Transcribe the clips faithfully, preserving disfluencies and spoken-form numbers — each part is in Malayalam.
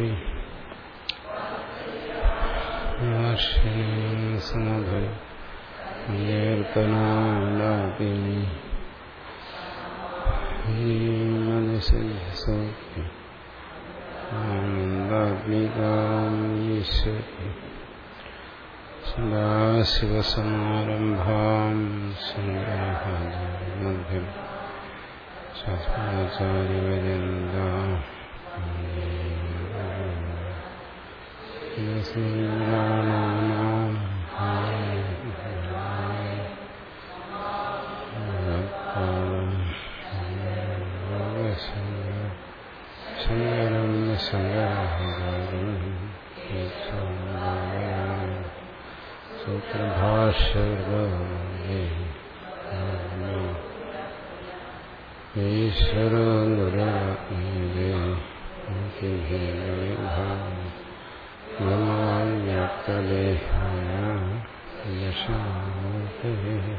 സങ്കീർത്തനാലാപിനി മനസ്സി ആനന്ദാത്മികാമീശ്വരി സദാശിവസമാരംഭാം സംഗ്രാഹാചാര്യമധ്യം ശാസ്ത്രാചാര്യപര്യന്താം സ്മരണാനാം ശങ്കരം ശങ്കരം സൂത്രഭാഷ്യ ഈശ്വരോ ഗുരുവാക്തദേഹായ യശാമൂർത്തേ.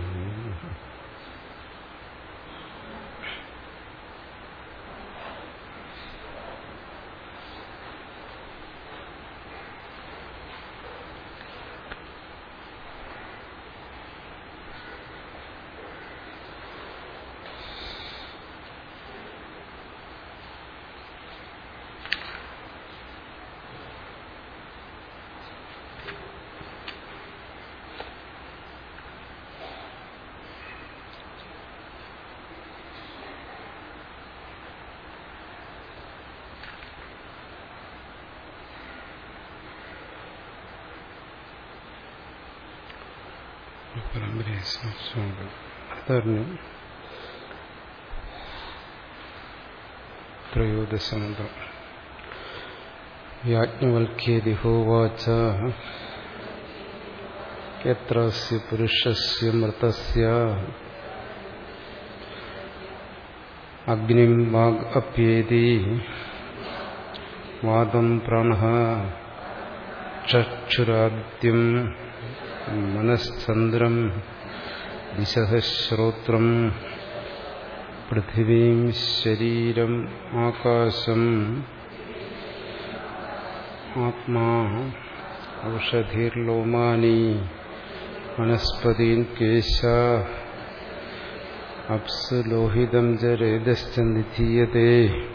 പരമ്പരയെ സംബന്ധിച്ചുകൊണ്ട് അതറിഞ്ഞു. ത്രയോദശമന്ത്രം. യാജ്ഞവൽക്യേതി ഹോവാച യത്രസ്യ പുരുഷസ്യ മൃതസ്യ അഗ്നിം വാഗ് അപ്യേതി വാദം പ്രാണഃ ചക്ഷുരാദിത്യം മനശ്ചന്ദ്രം ദിശഃ ശ്രോത്രം പൃഥിവീം ശരീരം ആകാശം ആത്മാ ഔഷധീർലോമാനി വനസ്പതീൻ കേശ അപ്സ് ലോഹിതം ച രേതശ്ച നിധീയതേ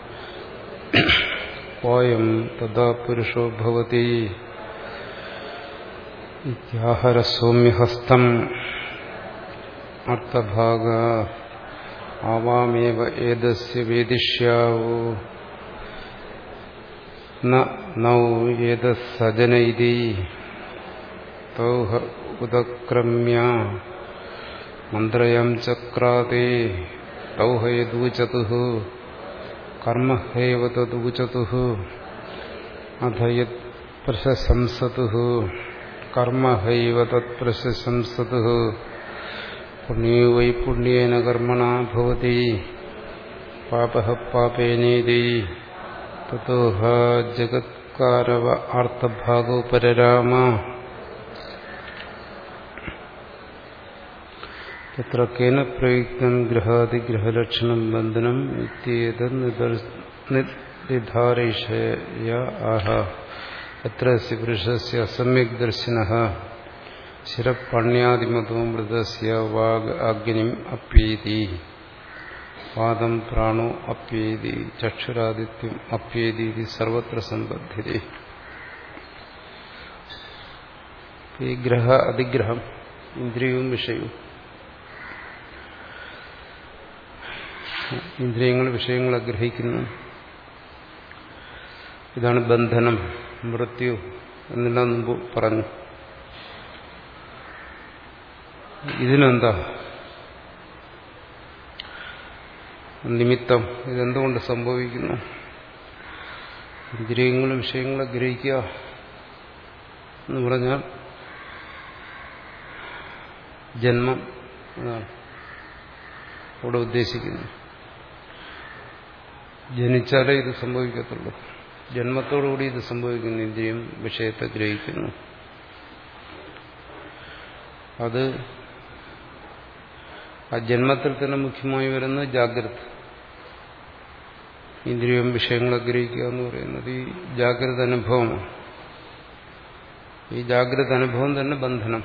വായം തദാ പുരുഷോ ഭവതി ഇത്യാഹര സൗമ്യഹസ്തം അർത്ഥഭാഗ ആവാമേവ ഏതസ്യ വേദിഷ്യാവോ നൗ ഏതസ്സജന ഇതി തൗഹ ഉദക്രമ്യ മന്ത്രയം ചക്രാതേ തൗഹ യദൂചതുഃ കർമ്മഹൈവ തദൂചതുഃ അഥ യത് പ്രശംസതുഃ കർമ്മഹൈവ തത്പ്രശംസതുഃ പുണ്യോ വൈ പുണ്യേന കർമ്മണാ ഭവതി പാപഃ പാപേനേതി തതോഹ ജഗത്കാരവ ആർത്തഭാഗോ പരരാമ. തത്ര കേന പ്രയുക്തം ഗ്രഹാദിഗ്രഹലക്ഷണം ബന്ധനം ഇത്യേതദ് നിർദ്ധാരയിഷയ ആഹ. അത്രസ്യ പുരുഷസ്യ അസമ്യക് ദർശനഃ ശിരപണ്യാദിമതോ മൃതസ്യ വാഗ് അഗ്നിം അപ്യേതി വാദം പ്രാണോ അപ്യേതി ചക്ഷുരാദിത്യം അപ്യേതി സർവത്ര സമ്പദ്ധ്യതേ. ഈ ഗ്രഹ അതിഗ്രഹം ഇന്ദ്രിയവും വിഷയവും, ഇന്ദ്രിയങ്ങൾ വിഷയങ്ങളെ ഗ്രഹിക്കുന്നു. ഇതാണ് ബന്ധനം, മൃത്യു എന്നെല്ലാം മുമ്പ് പറഞ്ഞു. ഇതിനെന്താ നിമിത്തം? ഇതെന്തുകൊണ്ട് സംഭവിക്കുന്നു? ഇന്ദ്രിയങ്ങളും വിഷയങ്ങളെ ഗ്രഹിക്കുക എന്ന് പറഞ്ഞാൽ ജന്മം എന്നാണ് ഇവിടെ ഉദ്ദേശിക്കുന്നത്. ജനിച്ചാലേ ഇത് സംഭവിക്കത്തുള്ളൂ. ജന്മത്തോടുകൂടി ഇത് സംഭവിക്കുന്നു. ഇന്ദ്രിയം വിഷയത്തെ ഗ്രഹിക്കുന്നു. അത് ആ ജന്മത്തിൽ തന്നെ മുഖ്യമായി വരുന്ന ജാഗ്രത. ഇന്ദ്രിയം വിഷയങ്ങളെ ഗ്രഹിക്കുക എന്ന് പറയുന്നത് ഈ ജാഗ്രത അനുഭവമാണ്. ഈ ജാഗ്രത അനുഭവം തന്നെ ബന്ധനം.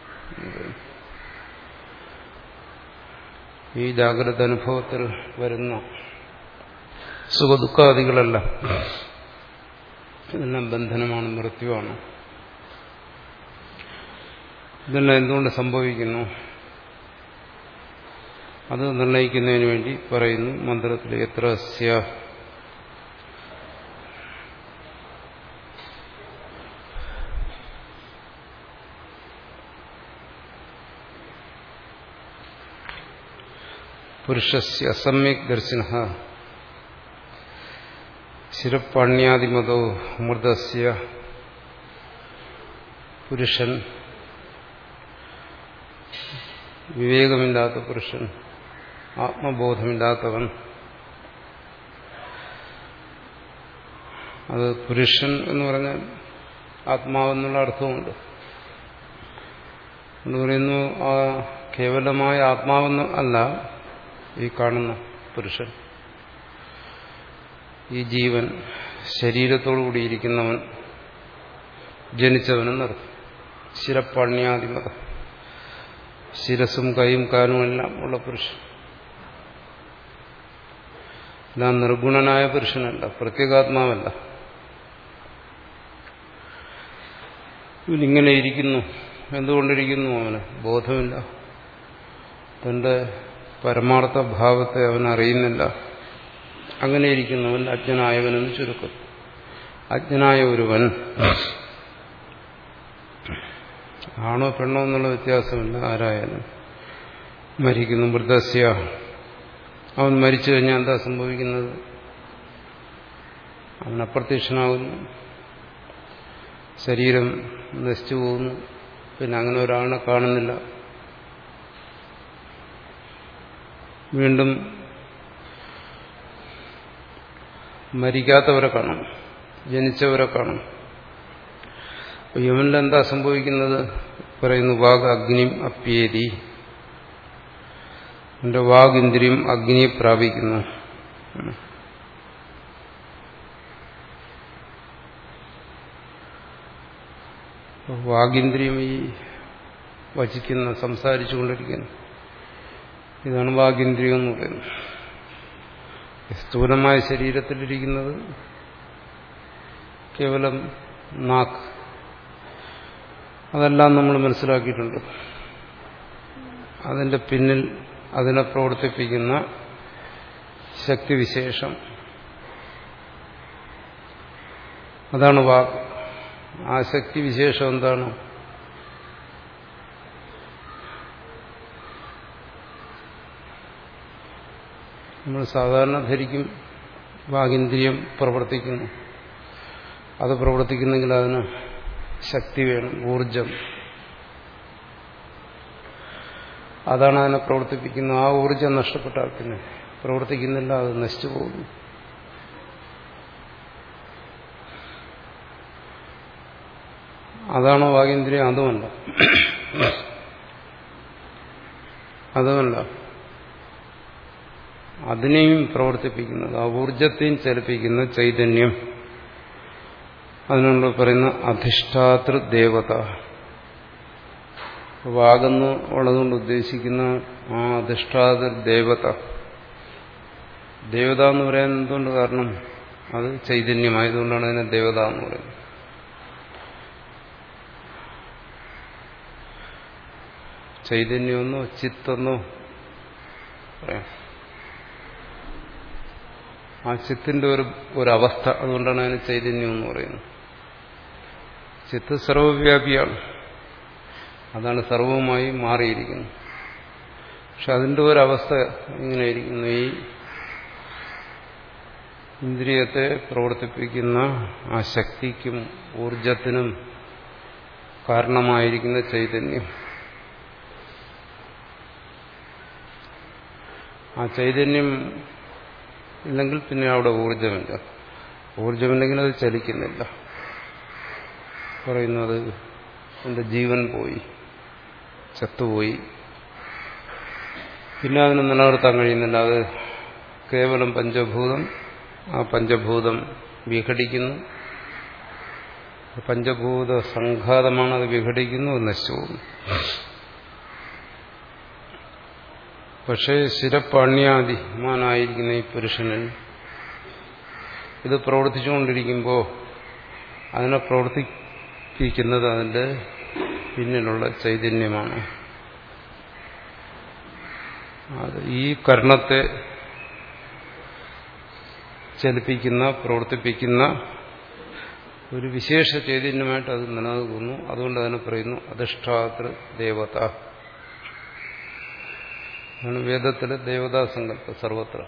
ഈ ജാഗ്രത അനുഭവത്തിൽ വരുന്ന സുഖദുഃഖാദികളെല്ലാം ഇതെല്ലാം ബന്ധനമാണ്, മൃത്യുവാണ്. ഇതെല്ലാം എന്തുകൊണ്ട് സംഭവിക്കുന്നു അത് നിർണയിക്കുന്നതിന് വേണ്ടി പറയുന്നു മന്ത്രത്തിൽ എത്ര സ്യ പുരുഷസ്യ അസമ്യക് ദർശനഃ ശിരപ്പാണ്യാദിമതോ മൃതസ്യ. പുരുഷൻ, വിവേകമില്ലാത്ത പുരുഷൻ, ആത്മബോധമില്ലാത്തവൻ, അത് പുരുഷൻ എന്ന് പറഞ്ഞാൽ ആത്മാവെന്നുള്ള അർത്ഥമുണ്ട്. എന്ന് പറയുന്നു ആ കേവലമായ ആത്മാവെന്ന് അല്ല ഈ കാണുന്ന പുരുഷൻ, ഈ ജീവൻ, ശരീരത്തോടുകൂടിയിരിക്കുന്നവൻ, ജനിച്ചവനെന്നർത്ഥം. ശിരപ്പാണ്യാദിമത, ശിരസും കൈയും കാലും എല്ലാം ഉള്ള പുരുഷൻ. എല്ലാം നിർഗുണനായ പുരുഷനല്ല, പ്രത്യേകാത്മാവല്ല. ഇവനിങ്ങനെ ഇരിക്കുന്നു. എന്തുകൊണ്ടിരിക്കുന്നു? അവന് ബോധമില്ല, തന്റെ പരമാർത്ഥ ഭാവത്തെ അവൻ അറിയുന്നില്ല. അങ്ങനെ ഇരിക്കുന്നവൻ അജ്ഞനായവനെന്ന് ചുരുക്കം. അജ്ഞനായ ഒരുവൻ, ആണോ പെണ്ണോ എന്നുള്ള വ്യത്യാസമില്ല, ആരായാലും മരിക്കുന്നു. മൃതസ്യ, അവൻ മരിച്ചു കഴിഞ്ഞാൽ എന്താ സംഭവിക്കുന്നത്? അവൻ അപ്രത്യക്ഷനാകുന്നു, ശരീരം നശിച്ചു പോകുന്നു. പിന്നെ അങ്ങനെ ഒരാളിനെ കാണുന്നില്ല. വീണ്ടും മരിക്കാത്തവരെ കാണും, ജനിച്ചവരെ കാണും. യവനിലെന്താ സംഭവിക്കുന്നത്? പറയുന്നു വാഗ് അഗ്നിം അപ്യേതി, എന്റെ വാഗിന്ദ്രിയം അഗ്നിയെ പ്രാപിക്കുന്നു. വാഗിന്ദ്രിയം ഈ വചിക്കുന്ന, സംസാരിച്ചുകൊണ്ടിരിക്കുന്നു, ഇതാണ് വാഗിന്ദ്രിയം എന്ന് പറയുന്നത്. സ്ഥൂലമായ ശരീരത്തിലിരിക്കുന്നത് കേവലം നാക്ക്, അതെല്ലാം നമ്മൾ മനസ്സിലാക്കിയിട്ടുണ്ട്. അതിന്റെ പിന്നിൽ അതിനെ പ്രവർത്തിപ്പിക്കുന്ന ശക്തിവിശേഷം, അതാണ് വാക്ക്. ആ ശക്തിവിശേഷം എന്താണ്? നമ്മൾ സാധാരണ ധരിക്കും വാഗിന്ദ്രിയം പ്രവർത്തിക്കുന്നു. അത് പ്രവർത്തിക്കുന്നെങ്കിൽ അതിന് ശക്തി വേണം, ഊർജം. അതാണ് അതിനെ പ്രവർത്തിപ്പിക്കുന്നത്. ആ ഊർജം നഷ്ടപ്പെട്ടാൽ പിന്നെ പ്രവർത്തിക്കുന്നില്ല, അത് നശിച്ചു പോകുന്നു. അതാണോ വാഗേന്ദ്രിയം? അതുമല്ല, അതുമല്ല. അതിനെയും പ്രവർത്തിപ്പിക്കുന്നത്, ആ ഊർജത്തെയും ചലിപ്പിക്കുന്ന ചൈതന്യം, അതിനുള്ള പറയുന്ന അധിഷ്ഠാതൃ ദേവത. വാഗെന്ന് ഉള്ളതുകൊണ്ട് ഉദ്ദേശിക്കുന്ന ആ അധിഷ്ഠാതൃ ദേവത. ദേവത എന്ന് പറയാൻ എന്തുകൊണ്ട്? കാരണം അത് ചൈതന്യമായതുകൊണ്ടാണ് അതിനെ ദേവത എന്ന് പറയുന്നത്. ചൈതന്യമെന്നോ ചിത്തെന്നോ പറയാം. ആ ചിത്തിന്റെ ഒരു ഒരവസ്ഥ, അതുകൊണ്ടാണ് അതിന് ചൈതന്യം എന്ന് പറയുന്നത്. ചിത്ത് സർവവ്യാപിയാണ്, അതാണ് സർവവുമായി മാറിയിരിക്കുന്നത്. പക്ഷെ അതിന്റെ ഒരവസ്ഥ ഇങ്ങനെയിരിക്കുന്നു. ഈ ഇന്ദ്രിയത്തെ പ്രവർത്തിപ്പിക്കുന്ന ആ ശക്തിക്കും ഊർജത്തിനും കാരണമായിരിക്കുന്ന ചൈതന്യം, ആ ചൈതന്യം ഇല്ലെങ്കിൽ പിന്നെ അവിടെ ഊർജമില്ല. ഊർജമില്ലെങ്കിൽ അത് ചലിക്കുന്നില്ല. പറയുന്നത് എന്റെ ജീവൻ പോയി, ചത്തുപോയി, പിന്നെ അതിനെ നിലനിർത്താൻ കഴിയുന്നില്ല. അത് കേവലം പഞ്ചഭൂതം ആ പഞ്ചഭൂതം വിഘടിക്കുന്നു. പഞ്ചഭൂത സംഘാതമാണ്, അത് വിഘടിക്കുന്നു, അത് നശിച്ചു പോകുന്നു. പക്ഷേ ശിരപ്പാണ്യാദിമാനായിരിക്കുന്ന ഈ പുരുഷനിൽ ഇത് പ്രവർത്തിച്ചുകൊണ്ടിരിക്കുമ്പോൾ അതിനെ പ്രവർത്തിപ്പിക്കുന്നത് അതിൻ്റെ പിന്നിലുള്ള ചൈതന്യമാണ്. അത് ഈ കർണത്തെ ചലിപ്പിക്കുന്ന പ്രവർത്തിപ്പിക്കുന്ന ഒരു വിശേഷ ചൈതന്യമായിട്ട് അത് നിലനിൽക്കുന്നു. അതുകൊണ്ട് അതിനെ പറയുന്നു അധിഷ്ഠാതൃ ദേവത. ആണ് വേദത്തിലെ ദേവതാ സങ്കല്പം സർവത്ര.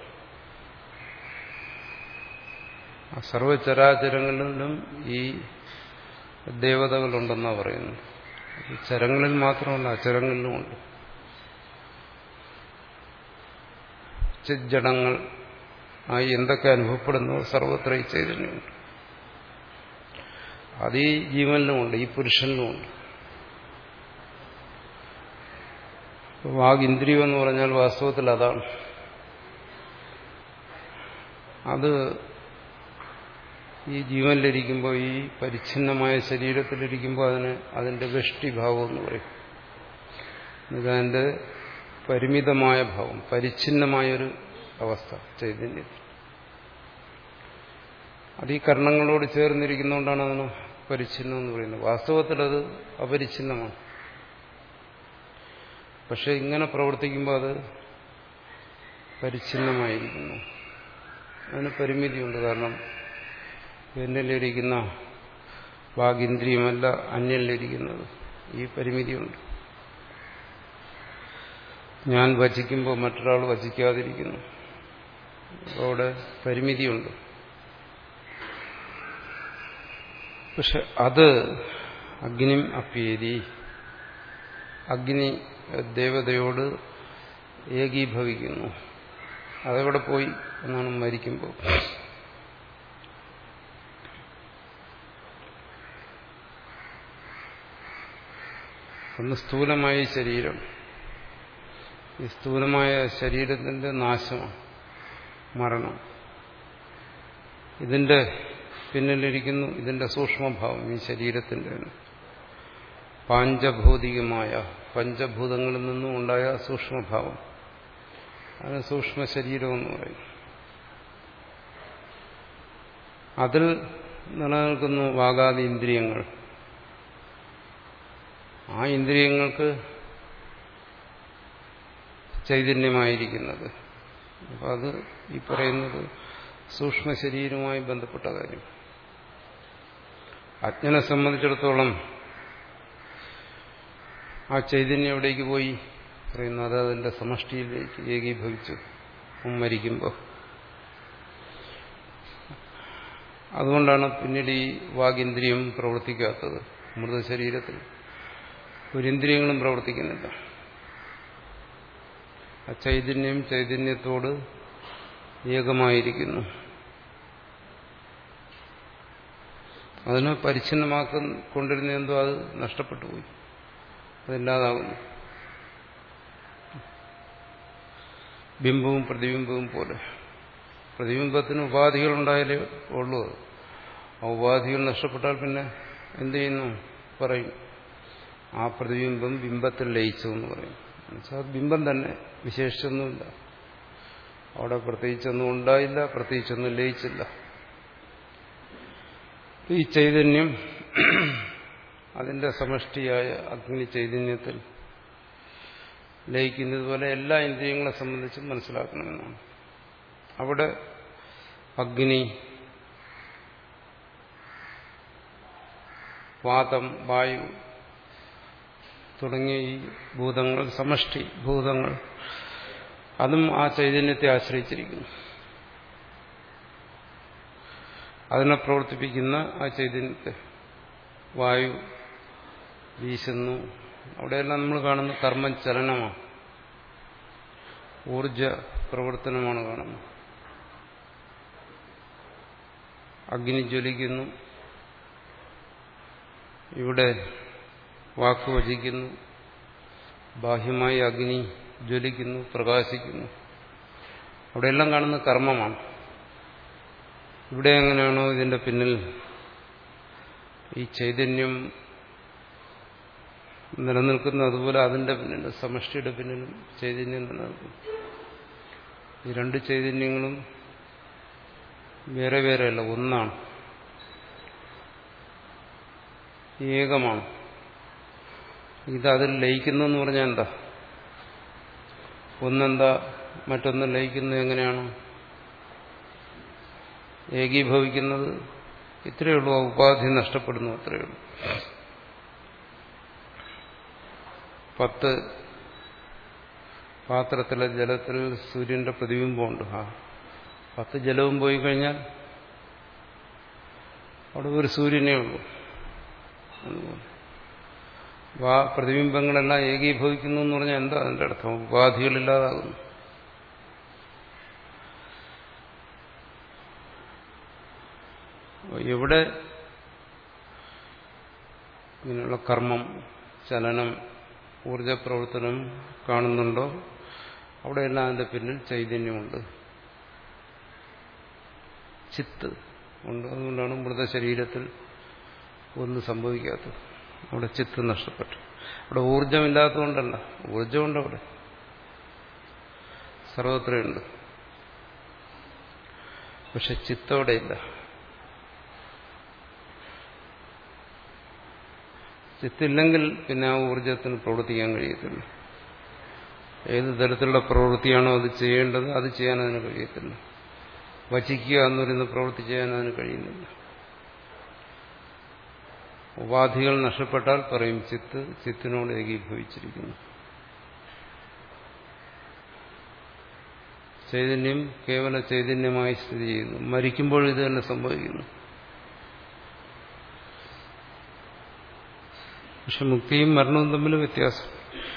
സർവചരാചരങ്ങളിലും ഈ ദേവതകളുണ്ടെന്നാണ് പറയുന്നത്. ചരങ്ങളിൽ മാത്രമല്ല, അചരങ്ങളിലുമുണ്ട്. ചിജ്ജടങ്ങൾ ആയി എന്തൊക്കെ അനുഭവപ്പെടുന്നു സർവത്ര ഈ ചൈതന്യമുണ്ട്. അത് ഈ ജീവനിലുമുണ്ട്, ഈ പുരുഷനിലുമുണ്ട്. വാഗിന്ദ്രിയം എന്ന് പറഞ്ഞാൽ വാസ്തവത്തിൽ അതാണ്. അത് ഈ ജീവനിലിരിക്കുമ്പോൾ, ഈ പരിച്ഛിന്നമായ ശരീരത്തിലിരിക്കുമ്പോൾ അതിന് അതിൻ്റെ വെഷ്ടിഭാവം എന്ന് പറയും. അതിൻ്റെ പരിമിതമായ ഭാവം, പരിച്ഛിന്നമായൊരു അവസ്ഥ ചൈതന്യത്തിൽ. അത് ഈ കർണങ്ങളോട് ചേർന്നിരിക്കുന്നതുകൊണ്ടാണ് അതിന് പരിച്ഛിന്നം എന്ന് പറയുന്നത്. വാസ്തവത്തിൽ അത് അപരിച്ഛിന്നമാണ്. പക്ഷെ ഇങ്ങനെ പ്രവർത്തിക്കുമ്പോൾ അത് പരിച്ഛിന്നമായിരിക്കുന്നു. അതിന് പരിമിതിയുണ്ട്. കാരണം എന്നിലിരിക്കുന്ന വാഗിന്ദ്രിയമല്ല അന്യനിലിരിക്കുന്നത്. ഈ പരിമിതിയുണ്ട്. ഞാൻ വചിക്കുമ്പോൾ മറ്റൊരാൾ വചിക്കാതിരിക്കുന്നു. അവിടെ പരിമിതിയുണ്ട്. പക്ഷെ അത് അഗ്നിം അപ്യേരി, അഗ്നി ദേവതയോട് ഏകീഭവിക്കുന്നു. അതെവിടെ പോയി എന്നാണ് മരിക്കുമ്പോൾ. ഒന്ന് സ്ഥൂലമായ ശരീരം, ഈ സ്ഥൂലമായ ശരീരത്തിന്റെ നാശമാണ് മരണം. ഇതിന്റെ പിന്നിലിരിക്കുന്നു ഇതിന്റെ സൂക്ഷ്മഭാവം, ഈ ശരീരത്തിന്റെ പാഞ്ചഭൗതികമായ പഞ്ചഭൂതങ്ങളിൽ നിന്നും ഉണ്ടായ സൂക്ഷ്മഭാവം. അതിന് സൂക്ഷ്മ ശരീരം എന്ന് പറയും. അതിൽ നിലനിൽക്കുന്നു വാഗാദി ഇന്ദ്രിയങ്ങൾ. ആ ഇന്ദ്രിയങ്ങൾക്ക് ചൈതന്യമായിരിക്കുന്നത്. അപ്പം അത് ഈ പറയുന്നത് സൂക്ഷ്മ ശരീരവുമായി ബന്ധപ്പെട്ട കാര്യം. അജ്ഞനെ സംബന്ധിച്ചിടത്തോളം ആ ചൈതന്യം എവിടേക്ക് പോയി പറയുന്നു? അത് അതിന്റെ സമഷ്ടിയിലേക്ക് ഏകീഭവിച്ചു മരിക്കുമ്പോൾ. അതുകൊണ്ടാണ് പിന്നീട് ഈ വാഗിന്ദ്രിയം പ്രവർത്തിക്കാത്തത്. മൃതശരീരത്തിൽ ഒരിന്ദ്രിയങ്ങളും പ്രവർത്തിക്കുന്നില്ല. ആ ചൈതന്യം ചൈതന്യത്തോട് ഏകമായിരിക്കുന്നു. അതിനെ പരിച്ഛിന്നമാക്കൊണ്ടിരുന്ന എന്തോ അത് നഷ്ടപ്പെട്ടു പോയി, അതില്ലാതാകുന്നു. ബിംബവും പ്രതിബിംബവും പോലെ. പ്രതിബിംബത്തിന് ഉപാധികളുണ്ടായാലേ ഉള്ളൂ. ആ ഉപാധികൾ നഷ്ടപ്പെട്ടാൽ പിന്നെ എന്ത് ചെയ്യുന്നു? പറയും ആ പ്രതിബിംബം ബിംബത്തിൽ ലയിച്ചു എന്ന് പറയും. എന്നുവെച്ചാൽ ബിംബം തന്നെ, വിശേഷിച്ചൊന്നുമില്ല. അവിടെ പ്രത്യേകിച്ചൊന്നും ഉണ്ടായില്ല, പ്രത്യേകിച്ചൊന്നും ലയിച്ചില്ല. ഈ ചൈതന്യം അതിന്റെ സമഷ്ടിയായ അഗ്നി ചൈതന്യത്തിൽ ലയിക്കുന്നത് പോലെ എല്ലാ ഇന്ദ്രിയങ്ങളെ സംബന്ധിച്ചും മനസ്സിലാക്കണമെന്നാണ്. അവിടെ അഗ്നി, വാതം, വായു തുടങ്ങിയ ഈ ഭൂതങ്ങൾ, സമഷ്ടി ഭൂതങ്ങൾ, അതും ആ ചൈതന്യത്തെ ആശ്രയിച്ചിരിക്കുന്നു. അതിനെ പ്രവർത്തിപ്പിക്കുന്ന ആ ചൈതന്യത്തെ, വായു വീശുന്നു. അവിടെയെല്ലാം നമ്മൾ കാണുന്ന കർമ്മം ചലനമാണ്, ഊർജ പ്രവർത്തനമാണ് കാണുന്നത്. അഗ്നി ജ്വലിക്കുന്നു, ഇവിടെ വാക്ക് വചിക്കുന്നു, ബാഹ്യമായി അഗ്നി ജ്വലിക്കുന്നു, പ്രകാശിക്കുന്നു. അവിടെയെല്ലാം കാണുന്ന കർമ്മമാണ്. ഇവിടെ എങ്ങനെയാണോ ഇതിന്റെ പിന്നിൽ ഈ ചൈതന്യം നിലനിൽക്കുന്ന, അതുപോലെ അതിന്റെ പിന്നിലും സമഷ്ടിയുടെ പിന്നിലും ചൈതന്യം നിലനിൽക്കും. ഈ രണ്ട് ചൈതന്യങ്ങളും വേറെ വേറെയല്ല, ഒന്നാണ്, ഏകമാണ്. ഇത് അതിൽ ലയിക്കുന്നു എന്ന് പറഞ്ഞാൽ എന്താ? ഒന്നെന്താ മറ്റൊന്ന് ലയിക്കുന്നത് എങ്ങനെയാണ്? ഏകീഭവിക്കുന്നത് ഇത്രയേ ഉള്ളൂ, ഉപാധി നഷ്ടപ്പെടുന്നു, അത്രയേ ഉള്ളൂ. പത്ത് പാത്രത്തിലെ ജലത്തിൽ സൂര്യന്റെ പ്രതിബിംബമുണ്ട്. ആ പത്ത് ജലവും പോയി കഴിഞ്ഞാൽ അവിടെ ഒരു സൂര്യനേ ഉള്ളൂ. ആ പ്രതിബിംബങ്ങളെല്ലാം ഏകീഭവിക്കുന്നു എന്ന് പറഞ്ഞാൽ എന്താ അതിന്റെ അർത്ഥം? ഉപാധികളില്ലാതാകുന്നു. എവിടെ ഇങ്ങനെയുള്ള കർമ്മം, ചലനം, ഊർജപ്രവർത്തനം കാണുന്നുണ്ടോ അവിടെയെല്ലാം അതിന്റെ പിന്നിൽ ചൈതന്യമുണ്ട്, ചിത്ത് ഉണ്ട്. അതുകൊണ്ടാണ് മൃതശരീരത്തിൽ ഒന്നും സംഭവിക്കാത്തത്. അവിടെ ചിത്ത് നഷ്ടപ്പെട്ടു. അവിടെ ഊർജമില്ലാത്തതുകൊണ്ടല്ല, ഊർജമുണ്ട്, അവിടെ സർവത്രയുണ്ട്. പക്ഷെ ചിത്തവിടെയില്ല. ചിത്തില്ലെങ്കിൽ പിന്നെ ആ ഊർജത്തിന് പ്രവർത്തിക്കാൻ കഴിയത്തില്ല. ഏത് തരത്തിലുള്ള പ്രവൃത്തിയാണോ അത് ചെയ്യേണ്ടത് അത് ചെയ്യാൻ അതിന് കഴിയത്തില്ല. വചിക്കുക എന്ന് പറയുന്ന പ്രവൃത്തി ചെയ്യാൻ അതിന് കഴിയുന്നില്ല. ഉപാധികൾ നഷ്ടപ്പെട്ടാൽ പറയും ചിത്ത് ചിത്തിനോട് ഏകീഭവിച്ചിരിക്കുന്നു. ചൈതന്യം കേവല ചൈതന്യമായി സ്ഥിതി ചെയ്യുന്നു. മരിക്കുമ്പോൾ ഇത് തന്നെ സംഭവിക്കുന്നു. പക്ഷെ മുക്തിയും മരണവും തമ്മിൽ വ്യത്യാസം.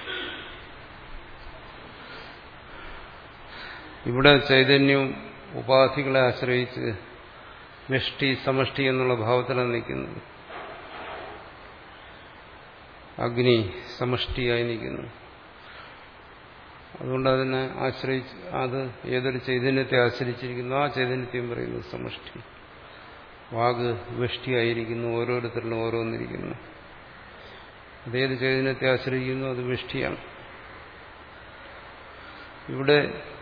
ഇവിടെ ചൈതന്യവും ഉപാധികളെ ആശ്രയിച്ച് വ്യഷ്ടി സമഷ്ടി എന്നുള്ള ഭാവത്തിലാണ് നിൽക്കുന്നത്. അഗ്നി സമഷ്ടിയായി നിൽക്കുന്നു. അതുകൊണ്ട് അതിനെ ആശ്രയിച്ച്, അത് ഏതൊരു ചൈതന്യത്തെ ആശ്രയിച്ചിരിക്കുന്നു ആ ചൈതന്യത്തെയും പറയുന്നു സമഷ്ടി. വാഗ് വ്യഷ്ടിയായിരിക്കുന്നു, ഓരോരുത്തരിലും ഓരോന്നിരിക്കുന്നു. അതേത് ചൈതന്യത്തെ ആശ്രയിക്കുന്നു അത് വ്യഷ്ടിയാണ്. ഇവിടെ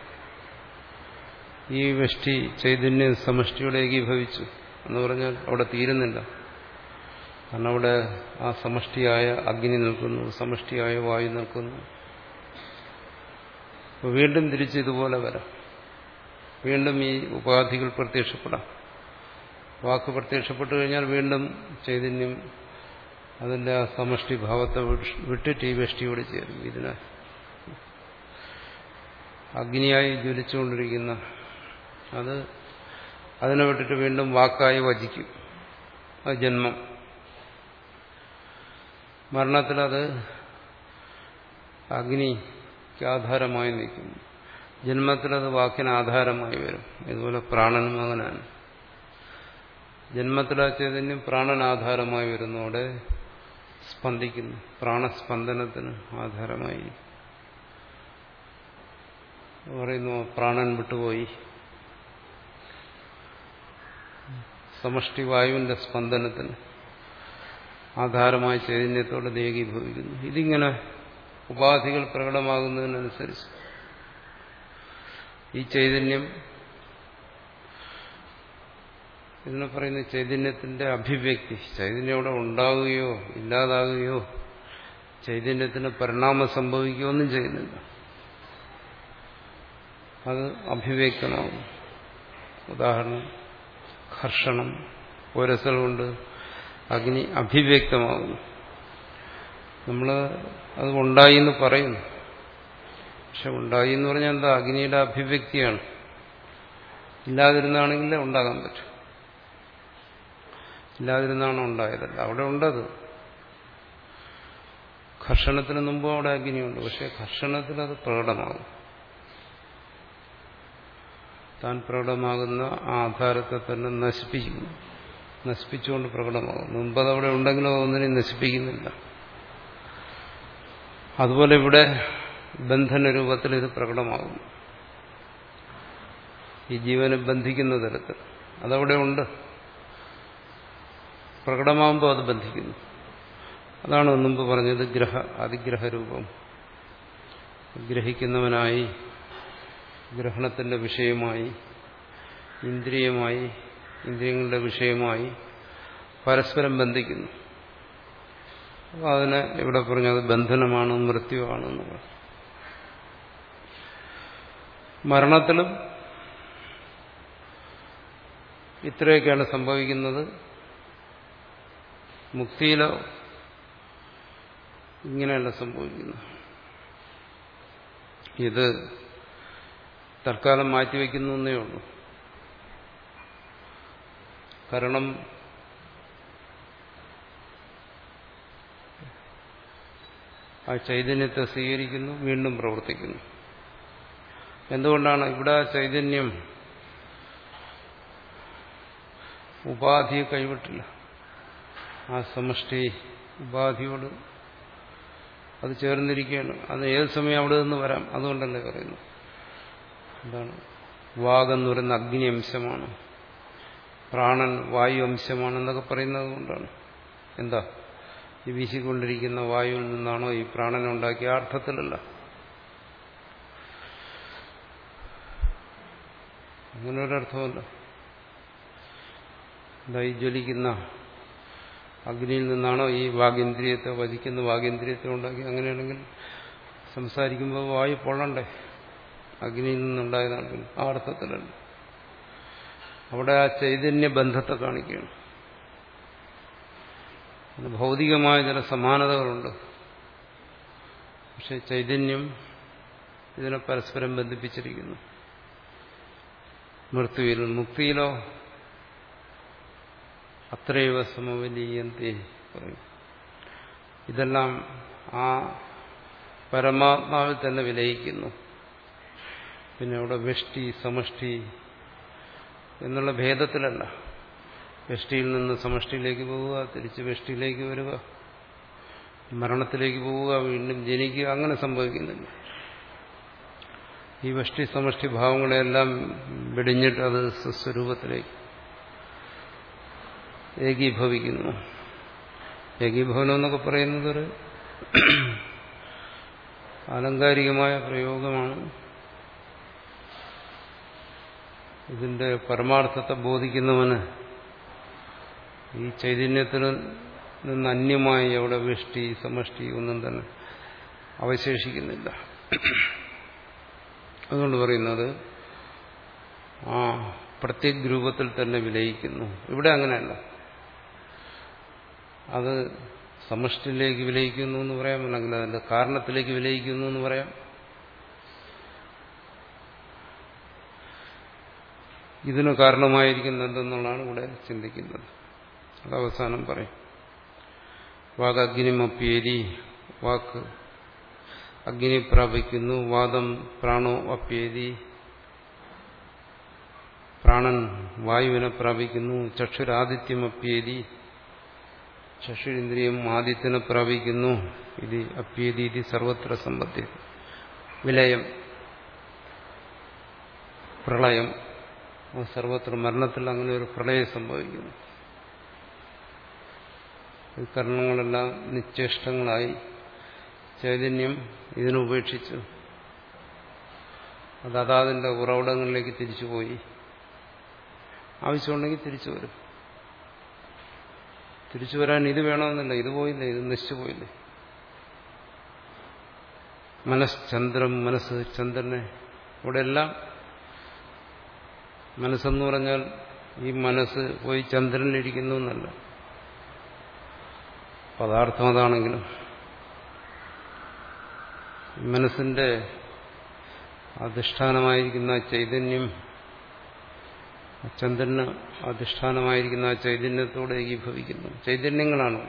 ഈ വ്യഷ്ടി ചൈതന്യം സമഷ്ടിയോടെ ഏകീഭവിച്ചു എന്ന് പറഞ്ഞാൽ അവിടെ തീരുന്നില്ല. കാരണം അവിടെ ആ സമഷ്ടിയായ അഗ്നി നിൽക്കുന്നു, സമഷ്ടിയായ വായു നിൽക്കുന്നു. വീണ്ടും തിരിച്ച് ഇതുപോലെ വരാം. വീണ്ടും ഈ ഉപാധികൾ പ്രത്യക്ഷപ്പെടാം. വാക്ക് പ്രത്യക്ഷപ്പെട്ടു കഴിഞ്ഞാൽ വീണ്ടും ചൈതന്യം അതിന്റെ ആ സമഷ്ടി ഭാവത്തെ വിട്ടിട്ട് ഈ വ്യഷ്ടിയോട് ചേരും. ഇതിനെ അഗ്നിയായി ജ്വലിച്ചുകൊണ്ടിരിക്കുന്ന അത് അതിനെ വിട്ടിട്ട് വീണ്ടും വാക്കായി വചിക്കും. അത് ജന്മം. മരണത്തിലത് അഗ്നിക്ക് ആധാരമായി നിൽക്കും. ജന്മത്തിലത് വാക്കിന് ആധാരമായി വരും. ഇതുപോലെ പ്രാണനും അങ്ങനെയാണ്. ജന്മത്തിലെ ചൈതന്യം പ്രാണനാധാരമായി വരുന്നതോടെ സ്പന്ദിക്കുന്നു. പ്രാണസ്പന്ദനത്തിന് ആധാരമായി പറയുന്നു. പ്രാണൻ വിട്ടുപോയി. സമഷ്ടി വായുവിന്റെ സ്പന്ദനത്തിന് ആധാരമായ ചൈതന്യത്തോട് ഏകീഭവിക്കുന്നു. ഇതിങ്ങനെ ഉപാധികൾ പ്രകടമാകുന്നതിനനുസരിച്ച് ഈ ചൈതന്യം, ഇതിനെ പറയുന്ന ചൈതന്യത്തിന്റെ അഭിവ്യക്തി, ചൈതന്യം അവിടെ ഉണ്ടാവുകയോ ഇല്ലാതാകുകയോ ചൈതന്യത്തിന് പരിണാമം സംഭവിക്കുകയോ ഒന്നും ചെയ്യുന്നില്ല. അത് അഭിവ്യക്തനാവും. ഉദാഹരണം ഘർഷണം, ഓരസൽ കൊണ്ട് അഗ്നി അഭിവ്യക്തമാകുന്നു. നമ്മൾ അത് ഉണ്ടായി എന്ന് പറയുന്നു. പക്ഷെ ഉണ്ടായി എന്ന് പറഞ്ഞാൽ എന്താ? അഗ്നിയുടെ അഭിവ്യക്തിയാണ്. ഇല്ലാതിരുന്നാണെങ്കിലേ ഉണ്ടാകാൻ പറ്റും. ഇല്ലാതിരുന്നാണ് ഉണ്ടായതല്ല, അവിടെ ഉണ്ടത്. ഘർഷണത്തിന് മുമ്പ് അവിടെ അഗ്നിയുണ്ട്. പക്ഷെ ഘർഷണത്തിൽ അത് പ്രകടമാകും. താൻ പ്രകടമാകുന്ന ആ ആധാരത്തെ തന്നെ നശിപ്പിക്കുന്നു. നശിപ്പിച്ചുകൊണ്ട് പ്രകടമാകും. മുമ്പതവിടെ ഉണ്ടെങ്കിലും ഒന്നിനെയും നശിപ്പിക്കുന്നില്ല. അതുപോലെ ഇവിടെ ബന്ധന രൂപത്തിൽ ഇത് പ്രകടമാകുന്നു. ഈ ജീവനെ ബന്ധിക്കുന്ന തരത്തിൽ അതവിടെ ഉണ്ട്. പ്രകടമാകുമ്പോൾ അത് ബന്ധിക്കുന്നു. അതാണ് മുമ്പ് പറഞ്ഞത് ഗ്രഹ അതിഗ്രഹരൂപം. ഗ്രഹിക്കുന്നവനായി, ഗ്രഹണത്തിന്റെ വിഷയമായി, ഇന്ദ്രിയമായി, ഇന്ദ്രിയങ്ങളുടെ വിഷയമായി പരസ്പരം ബന്ധിക്കുന്നു. അപ്പോൾ അതിനെ ഇവിടെ പറഞ്ഞത് ബന്ധനമാണ്, മൃത്യുവാണെന്ന് പറഞ്ഞു. മരണത്തിലും ഇത്രയൊക്കെയാണ് സംഭവിക്കുന്നത്. മുക്തിയിലോ ഇങ്ങനെയല്ല സംഭവിക്കുന്നത്. ഇത് തൽക്കാലം മാറ്റിവെക്കുന്നു എന്നേ ഉള്ളൂ. കാരണം ആ ചൈതന്യത്തെ സ്വീകരിക്കുന്നു, വീണ്ടും പ്രവർത്തിക്കുന്നു. എന്തുകൊണ്ടാണ് ഇവിടെ ചൈതന്യം ഉപാധിയെ കൈവിട്ടില്ല. ആ സമഷ്ടി ഉപാധിയോട് അത് ചേർന്നിരിക്കുകയാണ്. അത് ഏത് സമയം അവിടെ നിന്ന് വരാം. അതുകൊണ്ടല്ലേ പറയുന്നു. എന്താണ് വാഗെന്ന് പറയുന്ന അഗ്നി അംശമാണ്, പ്രാണൻ വായു അംശമാണെന്നൊക്കെ പറയുന്നത് കൊണ്ടാണ്. എന്താ ഈ വീശിക്കൊണ്ടിരിക്കുന്ന വായുവിൽ നിന്നാണോ ഈ പ്രാണനെ ഉണ്ടാക്കിയ അർത്ഥത്തിലല്ല. അങ്ങനെ ഒരർത്ഥമല്ല. എന്താ ഈ ജ്വലിക്കുന്ന അഗ്നിയിൽ നിന്നാണോ ഈ വാഗേന്ദ്രിയത്തെ വധിക്കുന്ന വാഗേന്ദ്രിയത്തെ ഉണ്ടാക്കി? അങ്ങനെയാണെങ്കിൽ സംസാരിക്കുമ്പോൾ വായു പൊള്ളണ്ടേ? അഗ്നിയിൽ നിന്നുണ്ടായതാണ്. ആ അർത്ഥത്തിലല്ല. അവിടെ ആ ചൈതന്യ ബന്ധത്തെ കാണിക്കുകയാണ്. ഭൗതികമായ ചില സമാനതകളുണ്ട്. പക്ഷെ ചൈതന്യം ഇതിനെ പരസ്പരം ബന്ധിപ്പിച്ചിരിക്കുന്നു. മൃത്യുവിൽ മുക്തിയിലോ അത്രൈവ സമവലീയന്തേ പറയും. ഇതെല്ലാം ആ പരമാത്മാവിൽ തന്നെ വിലയിക്കുന്നു. പിന്നെ അവിടെ വെഷ്ടി സമഷ്ടി എന്നുള്ള ഭേദത്തിലല്ല. വെഷ്ടിയിൽ നിന്ന് സമഷ്ടിയിലേക്ക് പോവുക, തിരിച്ച് വെഷ്ടിയിലേക്ക് വരിക, മരണത്തിലേക്ക് പോവുക, വീണ്ടും ജനിക്കുക, അങ്ങനെ സംഭവിക്കുന്നില്ല. ഈ വെഷ്ടി സമഷ്ടി ഭാവങ്ങളെല്ലാം വെടിഞ്ഞിട്ട് അത് സ്വസ്വരൂപത്തിലേക്ക് ഏകീഭവിക്കുന്നു. ഏകീഭവനം എന്നൊക്കെ പറയുന്നത് ഒരു ആലങ്കാരികമായ പ്രയോഗമാണ്. ഇതിന്റെ പരമാർത്ഥത്തെ ബോധിക്കുന്നവന് ഈ ചൈതന്യത്തിൽ നിന്ന് അന്യമായി അവിടെ വെഷ്ടി സമഷ്ടി ഒന്നും തന്നെ അവശേഷിക്കുന്നില്ല. അതുകൊണ്ട് പറയുന്നത് ആ പ്രത്യേക രൂപത്തിൽ തന്നെ വിലയിക്കുന്നു. ഇവിടെ അങ്ങനെയല്ല. അത് സമഷ്ടിയിലേക്ക് വിലയിക്കുന്നു എന്ന് പറയാം, അല്ലെങ്കിൽ അതിന്റെ കാരണത്തിലേക്ക് വിലയിക്കുന്നു എന്ന് പറയാം. ഇതിന് കാരണമായിരിക്കുന്നത് എന്തെന്നുള്ളതാണ് ഇവിടെ ചിന്തിക്കുന്നത്. അത് അവസാനം പറയും. വാക്ക് അഗ്നിമപ്യേരി, വാക്ക് അഗ്നി പ്രാപിക്കുന്നു. വാദം പ്രാണോ അപ്യേരി, പ്രാണൻ വായുവിനെ പ്രാപിക്കുന്നു. ചക്ഷുരാദിത്യമപ്യേരി, ചക്ഷുരിന്ദ്രിയം ആദിത്യനെ പ്രാപിക്കുന്നു. ഇത് അപ്യേതി ഇത് സർവത്ര സമ്പത്തി. വിലയം, പ്രളയം, സർവത്ര മരണത്തിൽ അങ്ങനെ ഒരു പ്രളയം സംഭവിക്കുന്നു. കർണങ്ങളെല്ലാം നിശ്ചേഷ്ടങ്ങളായി ചൈതന്യം ഇതിനുപേക്ഷിച്ചു. അത് അതാതിന്റെ ഉറവിടങ്ങളിലേക്ക് തിരിച്ചുപോയി. ആവശ്യമുണ്ടെങ്കിൽ തിരിച്ചു വരും. തിരിച്ചു വരാൻ ഇത് വേണമെന്നില്ല. ഇത് പോയില്ലേ, ഇത് നശിച്ചു പോയില്ലേ. മനഃചന്ദ്രം, മനസ്സ് ചന്ദ്രനെ, ഇവിടെ എല്ലാം മനസ്സെന്ന് പറഞ്ഞാൽ ഈ മനസ്സ് പോയി ചന്ദ്രനിലിരിക്കുന്നു എന്നല്ല. പദാർത്ഥം അതാണെങ്കിലും മനസ്സിന്റെ അധിഷ്ഠാനമായിരിക്കുന്ന ചൈതന്യം, ചന്ദ്രന് അധിഷ്ഠാനമായിരിക്കുന്ന ആ ചൈതന്യത്തോടെ ഏകീഭവിക്കുന്നു. ചൈതന്യങ്ങളാണ്.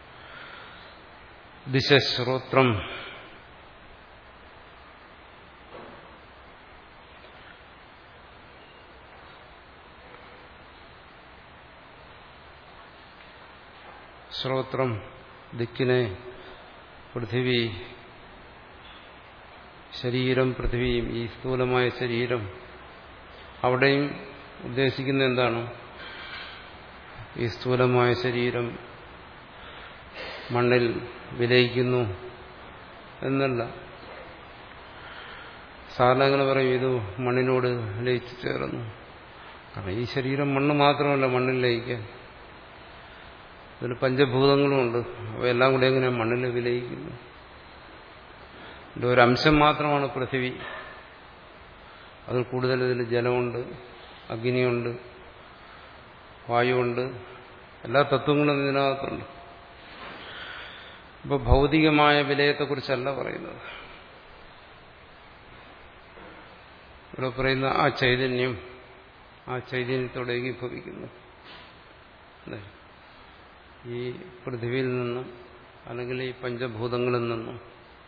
ദിശ, ശ്രോത്രം, ശ്രോത്രം ദിക്കിനെ, പൃഥിവി, ശരീരം, പൃഥിവിയും, ഈ സ്ഥൂലമായ ശരീരം, അവിടെയും ഉദ്ദേശിക്കുന്നത് എന്താണ്? ഈ സ്ഥൂലമായ ശരീരം മണ്ണിൽ വിലയിക്കുന്നു എന്നല്ല. സാധാരണ അങ്ങനെ പറയും, ഇത് മണ്ണിനോട് ലയിച്ചു ചേർന്നു. കാരണം ഈ ശരീരം മണ്ണ് മാത്രമല്ല മണ്ണിൽ ലയിക്കാൻ, ഇതിൽ പഞ്ചഭൂതങ്ങളുമുണ്ട്. അവയെല്ലാം കൂടെ എങ്ങനെ മണ്ണിൽ വിലയിക്കുന്നു? ഇതിൻ്റെ ഒരംശം മാത്രമാണ് പൃഥിവി. അതിൽ കൂടുതൽ ഇതിൽ ജലമുണ്ട്, അഗ്നിയുണ്ട്, വായുവുണ്ട്, എല്ലാ തത്വങ്ങളും ഇതിനകത്തുണ്ട്. ഇപ്പോൾ ഭൗതികമായ വിലയത്തെക്കുറിച്ചല്ല പറയുന്നത്. ഇവിടെ പറയുന്ന ആ ചൈതന്യം, ആ ചൈതന്യത്തോടെ ഏകീഭവിക്കുന്നു. ഈ പൃഥിവിയിൽ നിന്നും അല്ലെങ്കിൽ ഈ പഞ്ചഭൂതങ്ങളിൽ നിന്നും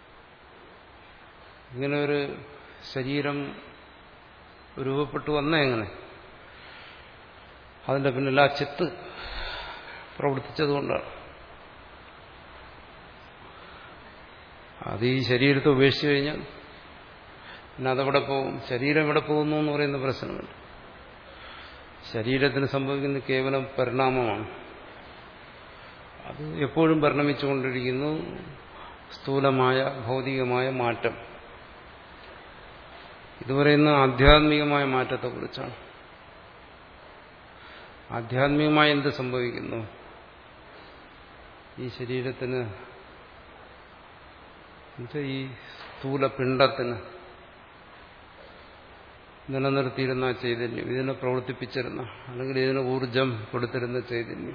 ഇങ്ങനെ ഒരു ശരീരം രൂപപ്പെട്ടു വന്ന എങ്ങനെ? അതിന്റെ പിന്നിൽ ആ ചിത്ത് പ്രവർത്തിച്ചതുകൊണ്ടാണ്. അത് ഈ ശരീരത്തെ ഉപേക്ഷിച്ചു കഴിഞ്ഞാൽ പിന്നെ അതെവിടെ പോകും? ശരീരം എവിടെ പോകുന്നു എന്ന് പറയുന്ന പ്രശ്നമുണ്ട്. ശരീരത്തിന് സംഭവിക്കുന്ന കേവലം പരിണാമമാണ്. അത് എപ്പോഴും പരിണമിച്ചുകൊണ്ടിരിക്കുന്നു. സ്ഥൂലമായ ഭൗതികമായ മാറ്റം. ഇത് പറയുന്ന ആധ്യാത്മികമായ മാറ്റത്തെക്കുറിച്ചാണ്. ആധ്യാത്മികമായി എന്ത് സംഭവിക്കുന്നു? ഈ ശരീരത്തിന്, ഈ സ്ഥൂല പിണ്ഡത്തിന് നിലനിർത്തിയിരുന്ന ചൈതന്യം, ഇതിനെ പ്രവർത്തിപ്പിച്ചിരുന്ന അല്ലെങ്കിൽ ഇതിന് ഊർജം കൊടുത്തിരുന്ന ചൈതന്യം,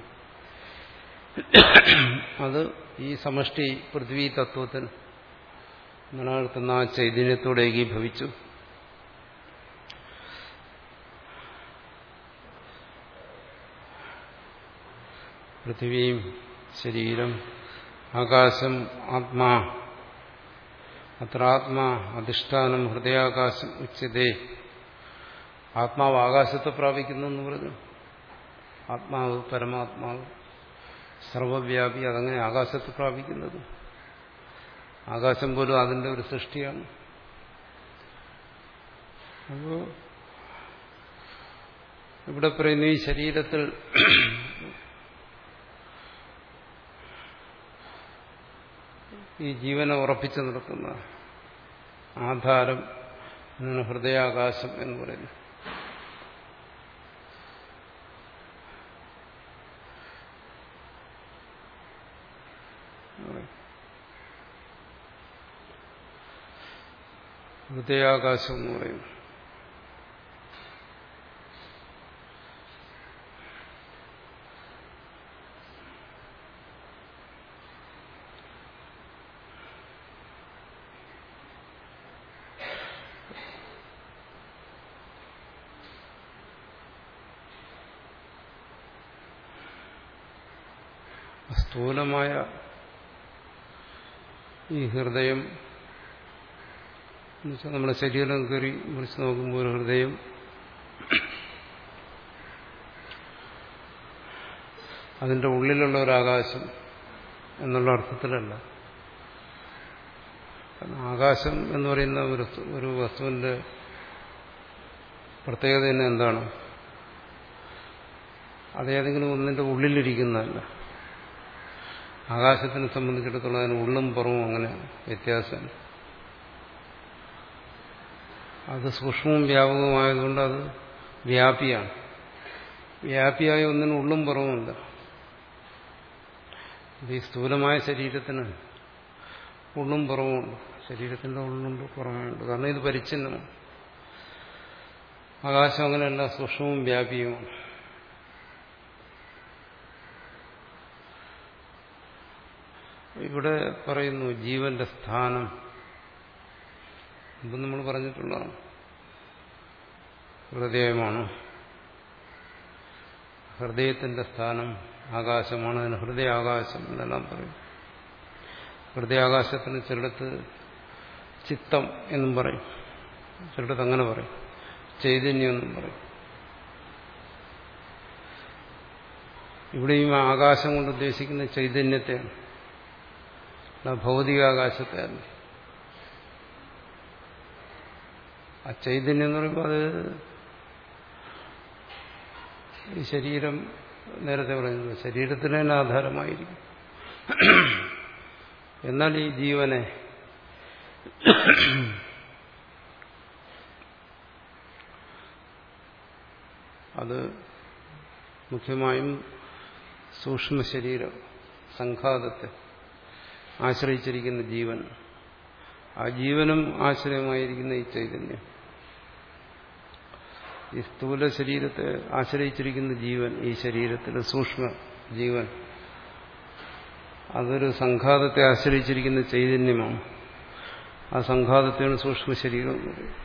അത് ഈ സമഷ്ടി പൃഥ്വി തത്വത്തിന് നിലനിർത്തുന്ന ആ ചൈതന്യത്തോടെ ഏകീഭവിച്ചു. പൃഥിവിയും ശരീരം, ആകാശം, ആത്മാ, അത്ര ആത്മാ അധിഷ്ഠാനം ഹൃദയാകാശം ഉച്യതേ. ആത്മാവ് ആകാശത്തെ പ്രാപിക്കുന്നു എന്ന് പറഞ്ഞു. ആത്മാവ്, പരമാത്മാവ്, സർവവ്യാപി, അതങ്ങനെ ആകാശത്തെ പ്രാപിക്കുന്നത്. ആകാശം പോലും അതിന്റെ ഒരു സൃഷ്ടിയാണ്. അപ്പോ ഇവിടെ പറയുന്ന ഈ ശരീരത്തിൽ ഈ ജീവനെ ഉറപ്പിച്ചു നിർത്തുന്ന ആധാരം എന്നാണ് ഹൃദയാകാശം എന്ന് പറയുന്നത്. ഹൃദയാകാശം എന്ന് പറയുന്നു. സ്ഥൂലമായ ഈ ഹൃദയം എന്നുവെച്ചാൽ നമ്മുടെ ശരീരം കയറി മുറിച്ച് നോക്കുമ്പോൾ ഒരു ഹൃദയം, അതിൻ്റെ ഉള്ളിലുള്ള ഒരാകാശം എന്നുള്ള അർത്ഥത്തിലല്ല. ആകാശം എന്ന് പറയുന്ന ഒരു ഒരു വസ്തുവിന്റെ പ്രത്യേകത തന്നെ എന്താണ്? അതേതെങ്കിലും ഒന്നിന്റെ ഉള്ളിലിരിക്കുന്നതല്ല. ആകാശത്തിനെ സംബന്ധിച്ചിടത്തോളം അതിന് ഉള്ളും പുറവും അങ്ങനെ വ്യത്യാസമാണ്. അത് സൂക്ഷ്മവും വ്യാപകവുമായതുകൊണ്ട് അത് വ്യാപിയാണ്. വ്യാപിയായ ഒന്നിന് ഉള്ളും പുറവുമില്ല. ഈ സ്ഥൂലമായ ശരീരത്തിന് ഉള്ളും പുറവുമുണ്ട്. ശരീരത്തിന്റെ ഉള്ളുണ്ട്, പുറമുണ്ട്. കാരണം ഇത് പരിച്ഛിന്നമാണ്. ആകാശം അങ്ങനെയല്ല, സൂക്ഷ്മവും വ്യാപിയുമാണ്. ഇവിടെ പറയുന്നു ജീവന്റെ സ്ഥാനം. ഇപ്പം നമ്മൾ പറഞ്ഞിട്ടുള്ളതാണ്, ഹൃദയമാണ്. ഹൃദയത്തിന്റെ സ്ഥാനം ആകാശമാണ്. അതിന് ഹൃദയാകാശം എന്നെല്ലാം പറയും. ഹൃദയാകാശത്തിന് ചിലടത്ത് ചിത്തം എന്നും പറയും, ചിലടത്ത് അങ്ങനെ പറയും, ചൈതന്യം എന്നും പറയും. ഇവിടെയും ആകാശം കൊണ്ട് ഉദ്ദേശിക്കുന്ന ചൈതന്യത്തെയാണ്, ഭൗതികാകാശത്തെയല്ല. ആ ചൈതന്യം എന്ന് പറയുമ്പോൾ അത് ഈ ശരീരം നേരത്തെ പറയുന്നത് ശരീരത്തിന് തന്നെ ആധാരമായിരിക്കും. എന്നാൽ ഈ ജീവനെ അത് മുഖ്യമായും സൂക്ഷ്മ ശരീരം സംഘാതത്തെ ആശ്രയിച്ചിരിക്കുന്ന ജീവൻ, ആ ജീവനും ആശ്രയമായിരിക്കുന്ന ഈ ചൈതന്യം, ഈ സ്ഥൂല ശരീരത്തെ ആശ്രയിച്ചിരിക്കുന്ന ജീവൻ, ഈ ശരീരത്തിലെ സൂക്ഷ്മ ജീവൻ, അതൊരു സംഘാതത്തെ ആശ്രയിച്ചിരിക്കുന്ന ചൈതന്യമാണ്. ആ സംഘാതത്തെയാണ് സൂക്ഷ്മ ശരീരം എന്ന് പറയുന്നത്.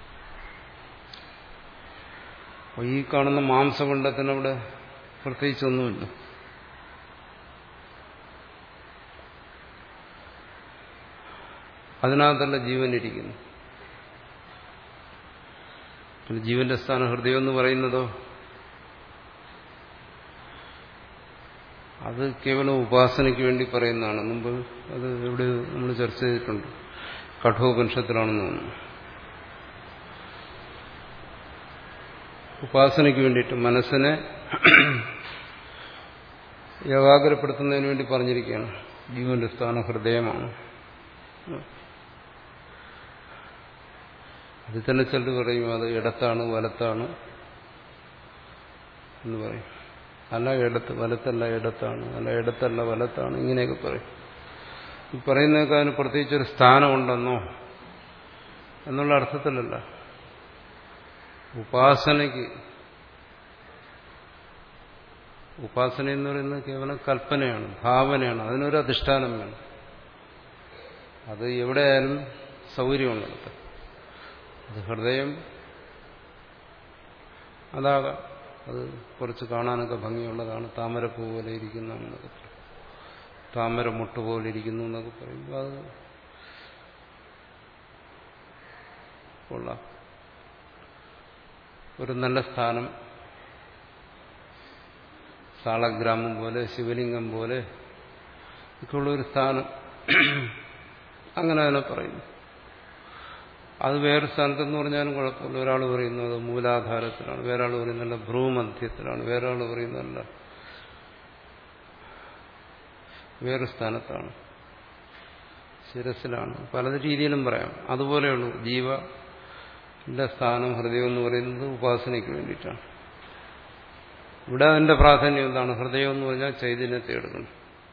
അപ്പോൾ ഈ കാണുന്ന മാംസപിണ്ഡത്തിനവിടെ പ്രത്യേകിച്ചൊന്നുമില്ല. അതിനകത്തല്ല ജീവനിരിക്കുന്നു. പിന്നെ ജീവന്റെ സ്ഥാനം ഹൃദയം എന്ന് പറയുന്നതോ അത് കേവലം ഉപാസനയ്ക്ക് വേണ്ടി പറയുന്നതാണ്. മുമ്പ് അത് എവിടെ നമ്മൾ ചർച്ച ചെയ്തിട്ടുണ്ട്, കഠോപനിഷത്തിലാണെന്ന് തോന്നുന്നു. ഉപാസനയ്ക്ക് വേണ്ടിയിട്ട് മനസ്സിനെ ഏകാഗ്രപ്പെടുത്തുന്നതിന് വേണ്ടി പറഞ്ഞിരിക്കുകയാണ്. ജീവന്റെ സ്ഥാനം ഹൃദയമാണ്. അതിൽ തന്നെ ചിലർ പറയും അത് ഇടത്താണ് വലത്താണ് എന്ന് പറയും. അല്ല ഇടത്ത് വലത്തല്ല ഇടത്താണ്, അല്ല ഇടത്തല്ല വലത്താണ്, ഇങ്ങനെയൊക്കെ പറയും. ഈ പറയുന്നതൊക്കെ അതിന് പ്രത്യേകിച്ചൊരു സ്ഥാനമുണ്ടെന്നോ എന്നുള്ള അർത്ഥത്തിലല്ല. ഉപാസനയ്ക്ക് ഉപാസന എന്ന് പറയുന്നത് കേവലം കൽപ്പനയാണ്, ഭാവനയാണ്. അതിനൊരു അധിഷ്ഠാനം വേണം. അത് എവിടെയായാലും സൗകര്യമുള്ളിടത്ത്. അത് ഹൃദയം അതാകാം, അത് കുറച്ച് കാണാനൊക്കെ ഭംഗിയുള്ളതാണ്, താമരപ്പൂ പോലെ ഇരിക്കുന്നതാണെന്നൊക്കെ പറയും, താമര മുട്ട് പോലെ ഇരിക്കുന്നു എന്നൊക്കെ പറയുമ്പോൾ അത് കൊള്ളാം. ഒരു നല്ല സ്ഥാനം, സാളഗ്രാമം പോലെ ശിവലിംഗം പോലെ ഒക്കെയുള്ളൊരു സ്ഥാനം, അങ്ങനെ അതിനെ പറയുന്നു. അത് വേറെ സ്ഥാനത്തെന്ന് പറഞ്ഞാലും കുഴപ്പമില്ല. ഒരാൾ പറയുന്നത് മൂലാധാരത്തിലാണ്, വേറൊരാൾ പറയുന്നല്ല ഭ്രൂമധ്യത്തിലാണ്, വേറൊരാൾ പറയുന്നതല്ല വേറെ സ്ഥാനത്താണ്, ശിരസിലാണ്. പല രീതിയിലും പറയാം. അതുപോലെയുള്ളൂ ജീവന്റെ സ്ഥാനം ഹൃദയം എന്ന് പറയുന്നത് ഉപാസനയ്ക്ക് വേണ്ടിയിട്ടാണ്. ഇവിടെ അതിന്റെ പ്രാധാന്യം എന്താണ്? ഹൃദയം എന്ന് പറഞ്ഞാൽ ചൈതന്യത്തെ എടുക്കണം.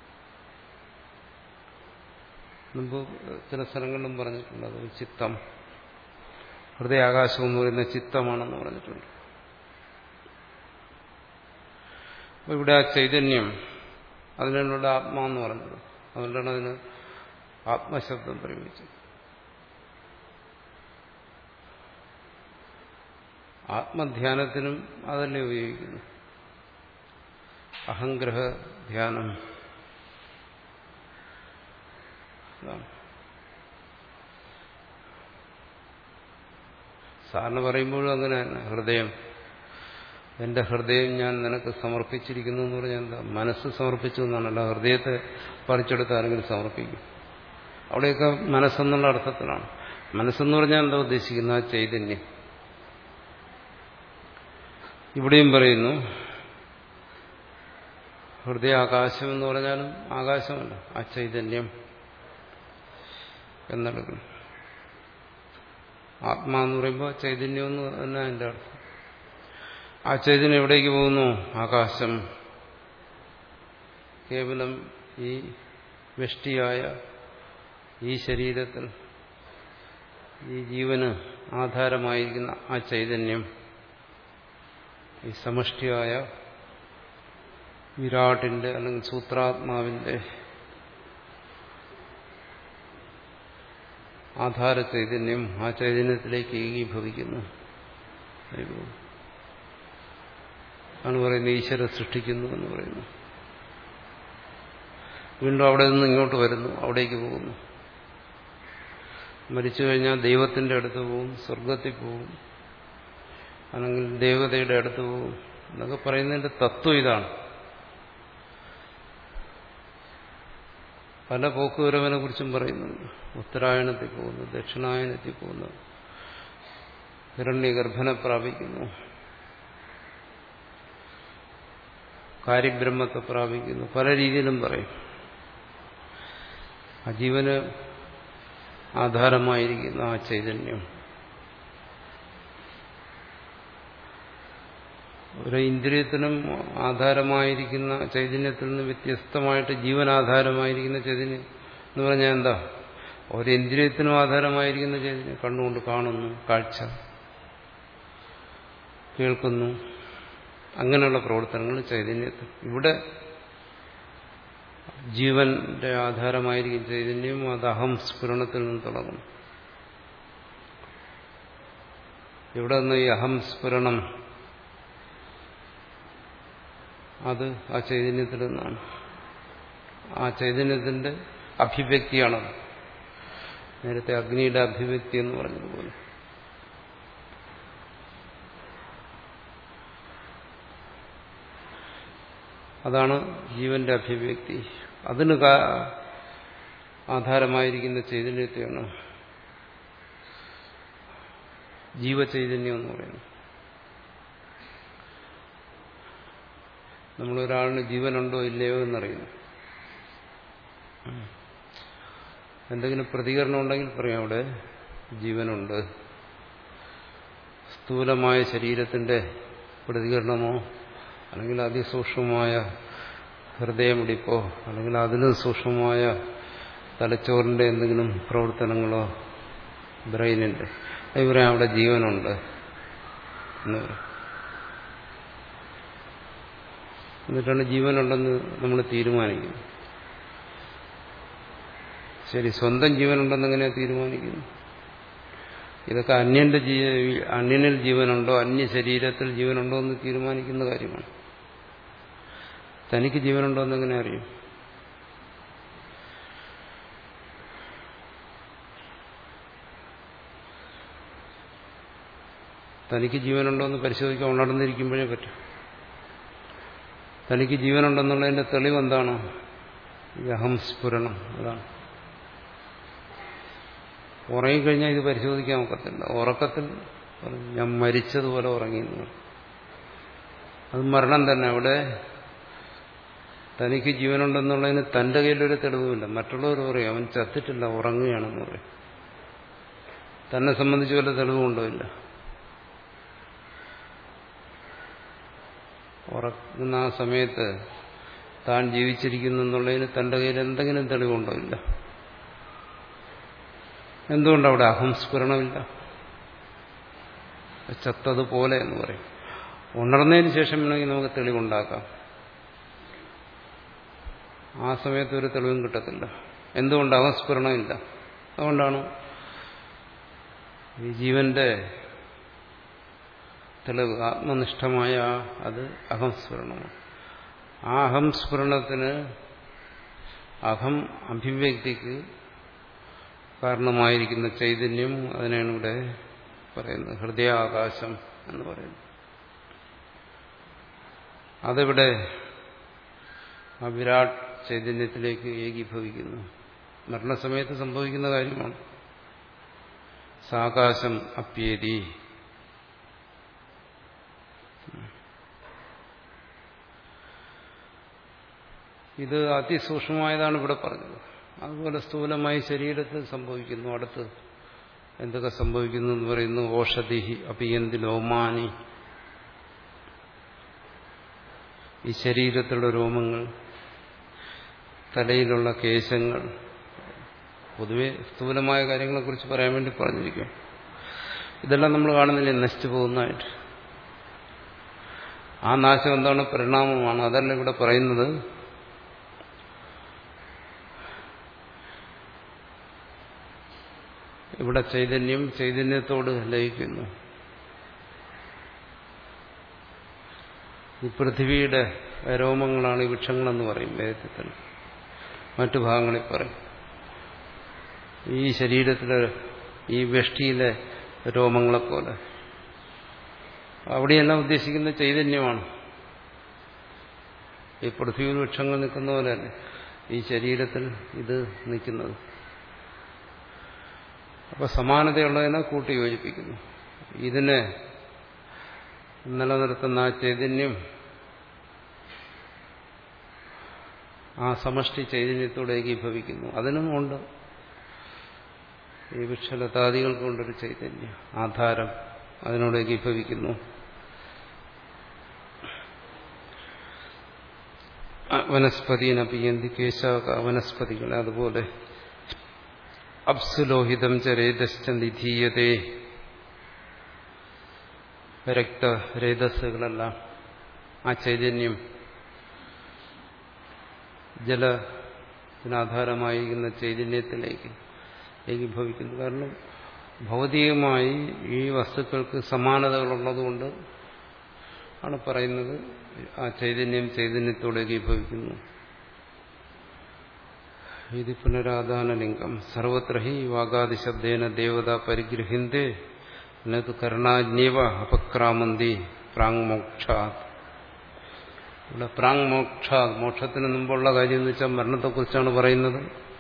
മുമ്പ് ചില സ്ഥലങ്ങളിലും പറഞ്ഞിട്ടുണ്ട് അത് ചിത്തം, ഹൃദയാകാശം എന്ന് പറയുന്ന ചിത്തമാണെന്ന് പറഞ്ഞിട്ടുണ്ട്. അപ്പോൾ ഇവിടെ ആ ചൈതന്യം, അതിനുള്ള ആത്മാവെന്ന് പറഞ്ഞത്, അതുകൊണ്ടാണ് അതിന് ആത്മശബ്ദം പ്രയോഗിച്ചത്. ആത്മധ്യാനത്തിനും അതല്ലേ ഉപയോഗിക്കുന്നു. അഹംഗ്രഹ ധ്യാനം സാറിന് പറയുമ്പോഴും അങ്ങനെ തന്നെ. ഹൃദയം, എന്റെ ഹൃദയം ഞാൻ നിനക്ക് സമർപ്പിച്ചിരിക്കുന്നു എന്ന് പറഞ്ഞാൽ എന്താ? മനസ്സ് സമർപ്പിച്ചു എന്നാണ്. അല്ല ഹൃദയത്തെ പറിച്ചെടുത്ത് ആരെങ്കിലും സമർപ്പിക്കും. അവിടെയൊക്കെ മനസ്സെന്നുള്ള അർത്ഥത്തിലാണ്. മനസ്സെന്ന് പറഞ്ഞാൽ എന്താ ഉദ്ദേശിക്കുന്നത്? ആ ചൈതന്യം. ഇവിടെയും പറയുന്നു ഹൃദയാകാശം എന്ന് പറഞ്ഞാലും ആകാശമല്ല, ആ ചൈതന്യം എന്നെടുക്കണം. ആത്മാ എന്ന് പറയുമ്പോൾ ചൈതന്യം എന്ന് തന്നെ അതിൻ്റെ അർത്ഥം. ആ ചൈതന്യം എവിടേക്ക് പോകുന്നു? ആകാശം. കേവലം ഈ വ്യഷ്ടിയായ ഈ ശരീരത്തിൽ ഈ ജീവന് ആധാരമായിരിക്കുന്ന ആ ചൈതന്യം ഈ സമഷ്ടിയായ വിരാട്ടിന്റെ അല്ലെങ്കിൽ സൂത്രാത്മാവിന്റെ ആധാര ചൈതന്യം ആ ചൈതന്യത്തിലേക്ക് ഏകീഭവിക്കുന്നു. ആണ് പറയുന്നത് ഈശ്വര സൃഷ്ടിക്കുന്നു എന്ന് പറയുന്നു. വീണ്ടും അവിടെ നിന്ന് ഇങ്ങോട്ട് വരുന്നു, അവിടേക്ക് പോകുന്നു. മരിച്ചു കഴിഞ്ഞാൽ ദൈവത്തിന്റെ അടുത്ത് പോകും, സ്വർഗത്തിൽ പോകും, അല്ലെങ്കിൽ ദേവതയുടെ അടുത്ത് പോകും എന്നൊക്കെ പറയുന്നതിന്റെ തത്വം ഇതാണ്. പല പോക്കുവരവനെ കുറിച്ചും പറയുന്നുണ്ട്. ഉത്തരായണത്തിൽ പോകുന്നു, ദക്ഷിണായനത്തിൽ പോകുന്നു, ഹിരണ്യഗർഭനെ പ്രാപിക്കുന്നു, കാര്യബ്രഹ്മത്തെ പ്രാപിക്കുന്നു, പല രീതിയിലും പറയും. ആ ജീവന് ആധാരമായിരിക്കുന്ന ആ ചൈതന്യം ഒരു ഇന്ദ്രിയത്തിനും ആധാരമായിരിക്കുന്ന ചൈതന്യത്തിൽ നിന്ന് വ്യത്യസ്തമായിട്ട് ജീവനാധാരമായിരിക്കുന്ന ചൈതന്യം എന്ന് പറഞ്ഞാൽ എന്താ? ഒരു ഇന്ദ്രിയത്തിനും ആധാരമായിരിക്കുന്ന ചൈതന്യം കണ്ണുകൊണ്ട് കാണുന്നു, കാഴ്ച, കേൾക്കുന്നു, അങ്ങനെയുള്ള പ്രവർത്തനങ്ങൾ ചൈതന്യത്തിൽ. ഇവിടെ ജീവന്റെ ആധാരമായിരിക്കും ചൈതന്യം. അത് അഹം സ്ഫുരണത്തിൽ നിന്ന് തുടങ്ങും. ഇവിടെ നിന്ന് ഈ അഹം സ്ഫുരണം അത് ആ ചൈതന്യത്തിൽ നിന്നാണ്. ആ ചൈതന്യത്തിന്റെ അഭിവ്യക്തിയാണത്. നേരത്തെ അഗ്നിയുടെ അഭിവ്യക്തി എന്ന് പറഞ്ഞതുപോലെ. അതാണ് ജീവന്റെ അഭിവ്യക്തി. അതിന് ആധാരമായിരിക്കുന്ന ചൈതന്യത്തെയാണ് ജീവചൈതന്യം എന്ന് പറയുന്നത്. നമ്മളൊരാളിന് ജീവനുണ്ടോ ഇല്ലയോ എന്നറിയുന്നു. എന്തെങ്കിലും പ്രതികരണം ഉണ്ടെങ്കിൽ പറയാം അവിടെ ജീവനുണ്ട്. സ്ഥൂലമായ ശരീരത്തിന്റെ പ്രതികരണമോ അല്ലെങ്കിൽ അതിസൂക്ഷ്മമായ ഹൃദയമിടിപ്പോ അല്ലെങ്കിൽ അതിലും സൂക്ഷ്മമായ തലച്ചോറിന്റെ എന്തെങ്കിലും പ്രവർത്തനങ്ങളോ ബ്രെയിനിന്റെ അത് പറയാം അവിടെ ജീവനുണ്ട് എന്ന് പറയും. എന്നിട്ടാണ് ജീവനുണ്ടെന്ന് നമ്മൾ തീരുമാനിക്കുന്നത്. ശരി, സ്വന്തം ജീവനുണ്ടെന്ന് എങ്ങനെയാണ് തീരുമാനിക്കുന്നത്? ഇതൊക്കെ അന്യന്റെ അന്യനിൽ ജീവനുണ്ടോ, അന്യ ശരീരത്തിൽ ജീവനുണ്ടോ എന്ന് തീരുമാനിക്കുന്ന കാര്യമാണ്. തനിക്ക് ജീവനുണ്ടോ എന്നെങ്ങനെ അറിയും? തനിക്ക് ജീവനുണ്ടോ എന്ന് പരിശോധിക്കാൻ ഉണർന്നിരിക്കുമ്പോഴേ പറ്റും. തനിക്ക് ജീവനുണ്ടെന്നുള്ളതിന്റെ തെളിവ് എന്താണ്? ഈ അഹം സ്ഫുരണം. അതാണ്. ഉറങ്ങിക്കഴിഞ്ഞാൽ ഇത് പരിശോധിക്കാൻ ഒക്കത്തില്ല. ഉറക്കത്തിൽ ഞാൻ മരിച്ചതുപോലെ ഉറങ്ങിയെന്ന്. അത് മരണം തന്നെ. അവിടെ തനിക്ക് ജീവനുണ്ടെന്നുള്ളതിന് തന്റെ കയ്യിലൊരു തെളിവുമില്ല. മറ്റുള്ളവർ പറയും അവൻ ചത്തിട്ടില്ല, ഉറങ്ങുകയാണെന്ന് പറയും. തന്നെ സംബന്ധിച്ച് വല്ല തെളിവുണ്ടോ? ഇല്ല. ഉറങ്ങുന്ന ആ സമയത്ത് താൻ ജീവിച്ചിരിക്കുന്നു എന്നുള്ളതിന് തന്റെ കയ്യിൽ എന്തെങ്കിലും തെളിവുണ്ടോ? ഇല്ല. എന്തുകൊണ്ടവിടെ അഹംസ്ഫുരണമില്ല? ചത്തതുപോലെ എന്ന് പറയും. ഉണർന്നതിന് ശേഷം വേണമെങ്കിൽ നമുക്ക് തെളിവുണ്ടാക്കാം. ആ സമയത്ത് ഒരു തെളിവും കിട്ടത്തില്ല. എന്തുകൊണ്ട്? അഹംസ്ഫുരണമില്ല. അതുകൊണ്ടാണ് ഈ ജീവന്റെ തെളിവ് ആത്മനിഷ്ഠമായ അത് അഹംസ്ഫുരണമാണ്. ആ അഹംസ്ഫുരണത്തിന് അഹം അഭിവ്യക്തിക്ക് കാരണമായിരിക്കുന്ന ചൈതന്യം, അതിനാണ് ഇവിടെ പറയുന്നത് ഹൃദയാകാശം എന്ന് പറയുന്നത്. അതിവിടെ ആ വിരാട് ചൈതന്യത്തിലേക്ക് ഏകീഭവിക്കുന്നു. മരണസമയത്ത് സംഭവിക്കുന്ന കാര്യമാണ്. സാകാശം അപ്യേതി. ഇത് അതിസൂക്ഷ്മമായതാണ് ഇവിടെ പറഞ്ഞത്. അതുപോലെ സ്ഥൂലമായി ശരീരത്തിൽ സംഭവിക്കുന്നു. അടുത്ത് എന്തൊക്കെ സംഭവിക്കുന്നു എന്ന് പറയുന്നു. ഓഷധി അപിയന്തി ലോമാനി. ഈ ശരീരത്തിലുള്ള രോമങ്ങൾ, തലയിലുള്ള കേശങ്ങൾ, പൊതുവെ സ്ഥൂലമായ കാര്യങ്ങളെക്കുറിച്ച് പറയാൻ വേണ്ടി പറഞ്ഞിരിക്കും. ഇതെല്ലാം നമ്മൾ കാണുന്നില്ലേ നശിച്ചു പോകുന്നതായിട്ട്. ആ നാശം എന്താണ്? പരിണാമമാണ്. അതല്ല ഇവിടെ പറയുന്നത്. ഇവിടെ ചൈതന്യം ചൈതന്യത്തോട് ലയിക്കുന്നു. ഈ പൃഥ്വിയുടെ രോമങ്ങളാണ് ഈ വൃക്ഷങ്ങളെന്ന് പറയും വേദത്തിൽ തന്നെ. മറ്റു ഭാഗങ്ങളിൽ പറയും ഈ ശരീരത്തിലെ ഈ വെഷ്ടിയിലെ രോമങ്ങളെപ്പോലെ. അവിടെയെല്ലാം ഉദ്ദേശിക്കുന്ന ചൈതന്യമാണ്. ഈ പൃഥ്വി വൃക്ഷങ്ങൾ നിൽക്കുന്ന പോലെ തന്നെ ഈ ശരീരത്തിൽ ഇത് നിൽക്കുന്നത്. അപ്പൊ സമാനതയുള്ളതിനെ കൂട്ടി യോജിപ്പിക്കുന്നു. ഇതിനെ നിലനിർത്തുന്ന ആ ചൈതന്യം ആ സമഷ്ടി ചൈതന്യത്തോട് ഏകീഭവിക്കുന്നു. അതിനും ഉണ്ട് ഈ വൃക്ഷലതാദികൾക്കൊണ്ടൊരു ചൈതന്യം, ആധാരം, അതിനോട് ഏകീഭവിക്കുന്നു. വനസ്പതിനപിയന്തി കേശാക വനസ്പതികളെ അതുപോലെ അപ്സുലോഹിതം ച രേതശ്ച നിധീയതേ രക്തരേതസ്സുകളെല്ലാം ആ ചൈതന്യം ജലത്തിനാധാരമായിരിക്കുന്ന ചൈതന്യത്തിലേക്ക് ഏകീഭവിക്കുന്നു. കാരണം ഭൗതികമായി ഈ വസ്തുക്കൾക്ക് സമാനതകളുള്ളതുകൊണ്ട് ആണ് പറയുന്നത് ആ ചൈതന്യം ചൈതന്യത്തോടെ ഏകീഭവിക്കുന്നു. ഇത് പുനരാധാനലിംഗം സർവത്ര ഹി വാഗാദിശബ്ദേന ദേവത പരിഗൃഹ്യന്തേ നത് കർണാജ്ഞേവ അപക്രാമന്തി പ്രാങ് മോക്ഷാത്. ഇവിടെ പ്രാങ് മോക്ഷാത്, മോക്ഷത്തിന് മുമ്പുള്ള കാര്യം എന്ന് വെച്ചാൽ മരണത്തെക്കുറിച്ചാണ് പറയുന്നത്.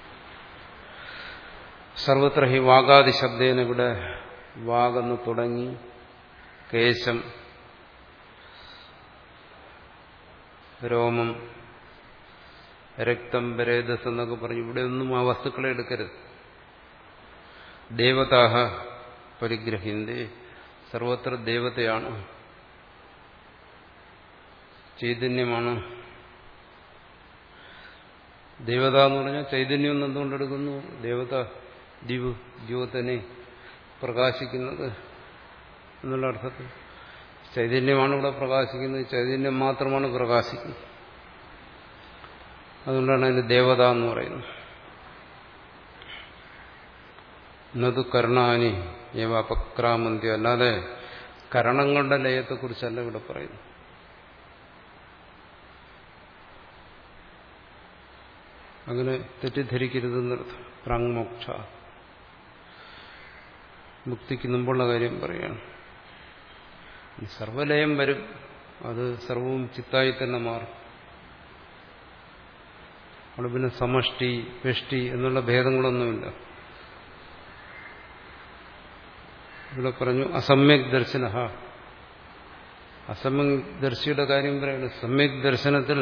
സർവത്ര ഹി വാഗാദിശബ്ദേന, ഇവിടെ വാഗെന്ന് തുടങ്ങി കേശം, രോമം, രക്തം, രേതസ് എന്നൊക്കെ പറഞ്ഞു. ഇവിടെ ഒന്നും ആ വസ്തുക്കളെ എടുക്കരുത്. ദേവതാഹ പരിഗ്രഹ്യന്തേ, സർവത്ര ദേവതയാണ്, ചൈതന്യമാണ്. ദേവത എന്ന് പറഞ്ഞാൽ ചൈതന്യം എന്തുകൊണ്ടെടുക്കുന്നു? ദേവത ദിവ ജ്യോതനെ പ്രകാശിക്കുന്നത് എന്നുള്ള അർത്ഥത്തിൽ ചൈതന്യമാണ് ഇവിടെ പ്രകാശിക്കുന്നത്. ചൈതന്യം മാത്രമാണ് പ്രകാശിക്കുന്നത്. അതുകൊണ്ടാണ് അതിന് ദേവത എന്ന് പറയുന്നത്. നതു കർണാനി ഏവ അപക്രാമന്തി, അല്ലാതെ കരണങ്ങളുടെ ലയത്തെക്കുറിച്ചല്ല ഇവിടെ പറയുന്നു. അങ്ങനെ തെറ്റിദ്ധരിക്കരുതെന്നർത്ഥം. പ്രാങ്മോക്ഷ, മുക്തിക്ക് മുമ്പുള്ള കാര്യം പറയുകയാണ്. സർവലയം വരും, അത് സർവവും ചിത്തായി തന്നെ മാറും. അവിടെ പിന്നെ സമഷ്ടി വെഷ്ടി എന്നുള്ള ഭേദങ്ങളൊന്നുമില്ല. ഇവിടെ പറഞ്ഞു അസമ്യക് ദർശന. അസമ്യക് ദർശിയുടെ കാര്യം പറയുന്നത് സമ്യക് ദർശനത്തിൽ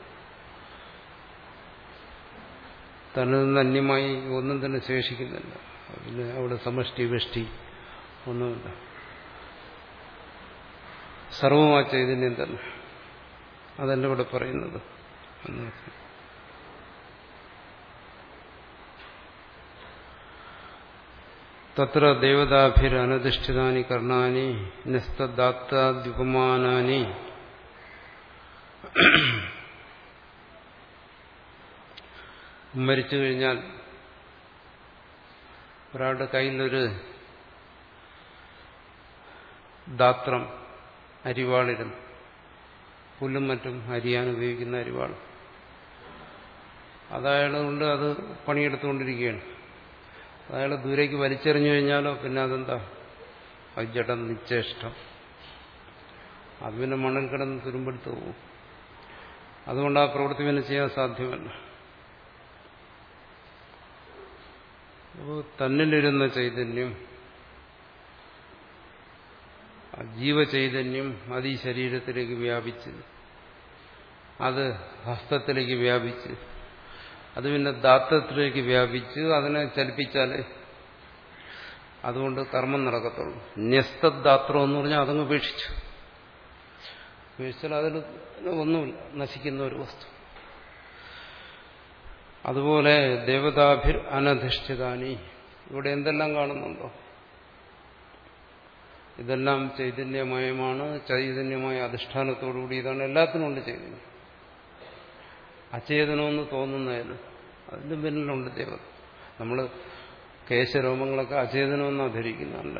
തന്നിൽ നിന്ന് അന്യമായി ഒന്നും തന്നെ ശേഷിക്കുന്നില്ല. പിന്നെ അവിടെ സമഷ്ടി വെഷ്ടി ഒന്നുമില്ല. സർവമാ ചൈതന്യം തന്നെ. അതല്ല ഇവിടെ പറയുന്നത്. തത്ര ദേവതാഭിരനധിഷ്ഠിതാനി കർണാനി നസ്തദാത്താദ്യുപമാനാനി. മരിച്ചു കഴിഞ്ഞാൽ ഒരാളുടെ കയ്യിലൊരു ദാത്രം, അരിവാളിലും പുല്ലും മറ്റും അരിയാൻ ഉപയോഗിക്കുന്ന അരിവാൾ, അതയാളുകൊണ്ട് അത് പണിയെടുത്തുകൊണ്ടിരിക്കുകയാണ്. അയാൾ ദൂരേക്ക് വലിച്ചെറിഞ്ഞു കഴിഞ്ഞാലോ പിന്നെ അതെന്താ, അത് ജഡം നിശ്ചേഷ്ടം, അത് പിന്നെ മണ്ണിൽ കിടന്ന് തുരുമ്പെടുത്ത് പോകും. അതുകൊണ്ട് ആ പ്രവൃത്തി പിന്നെ ചെയ്യാൻ സാധ്യമല്ല. അപ്പോൾ തന്നിലിരുന്ന ചൈതന്യം, ജീവചൈതന്യം അത് ഈ ശരീരത്തിലേക്ക് വ്യാപിച്ച്, അത് ഹസ്തത്തിലേക്ക് വ്യാപിച്ച്, അത് പിന്നെ ദാത്തത്തിലേക്ക് വ്യാപിച്ച് അതിനെ ചലിപ്പിച്ചാലേ അതുകൊണ്ട് കർമ്മം നടക്കത്തുള്ളൂ. ന്യസ്തദാത്രം എന്ന് പറഞ്ഞാൽ അതങ്ങ് ഉപേക്ഷിച്ചു. ഉപേക്ഷിച്ചാൽ അതിൽ ഒന്നുമില്ല, നശിക്കുന്ന ഒരു വസ്തു. അതുപോലെ ദേവതാഭിർ അനധിഷ്ഠിതാനി, ഇവിടെ എന്തെല്ലാം കാണുന്നുണ്ടോ ഇതെല്ലാം ചൈതന്യമയമാണ്. ചൈതന്യമായ അധിഷ്ഠാനത്തോടുകൂടി ഇതാണ്. എല്ലാത്തിനും ഉണ്ട് ചൈതന്യം. അചേതനമെന്ന് തോന്നുന്നതിന് അതിന്റെ പിന്നിലുണ്ട് ദേവത. നമ്മൾ കേശരോമങ്ങളൊക്കെ അചേതനമെന്നാണ് ധരിക്കുന്നതല്ല,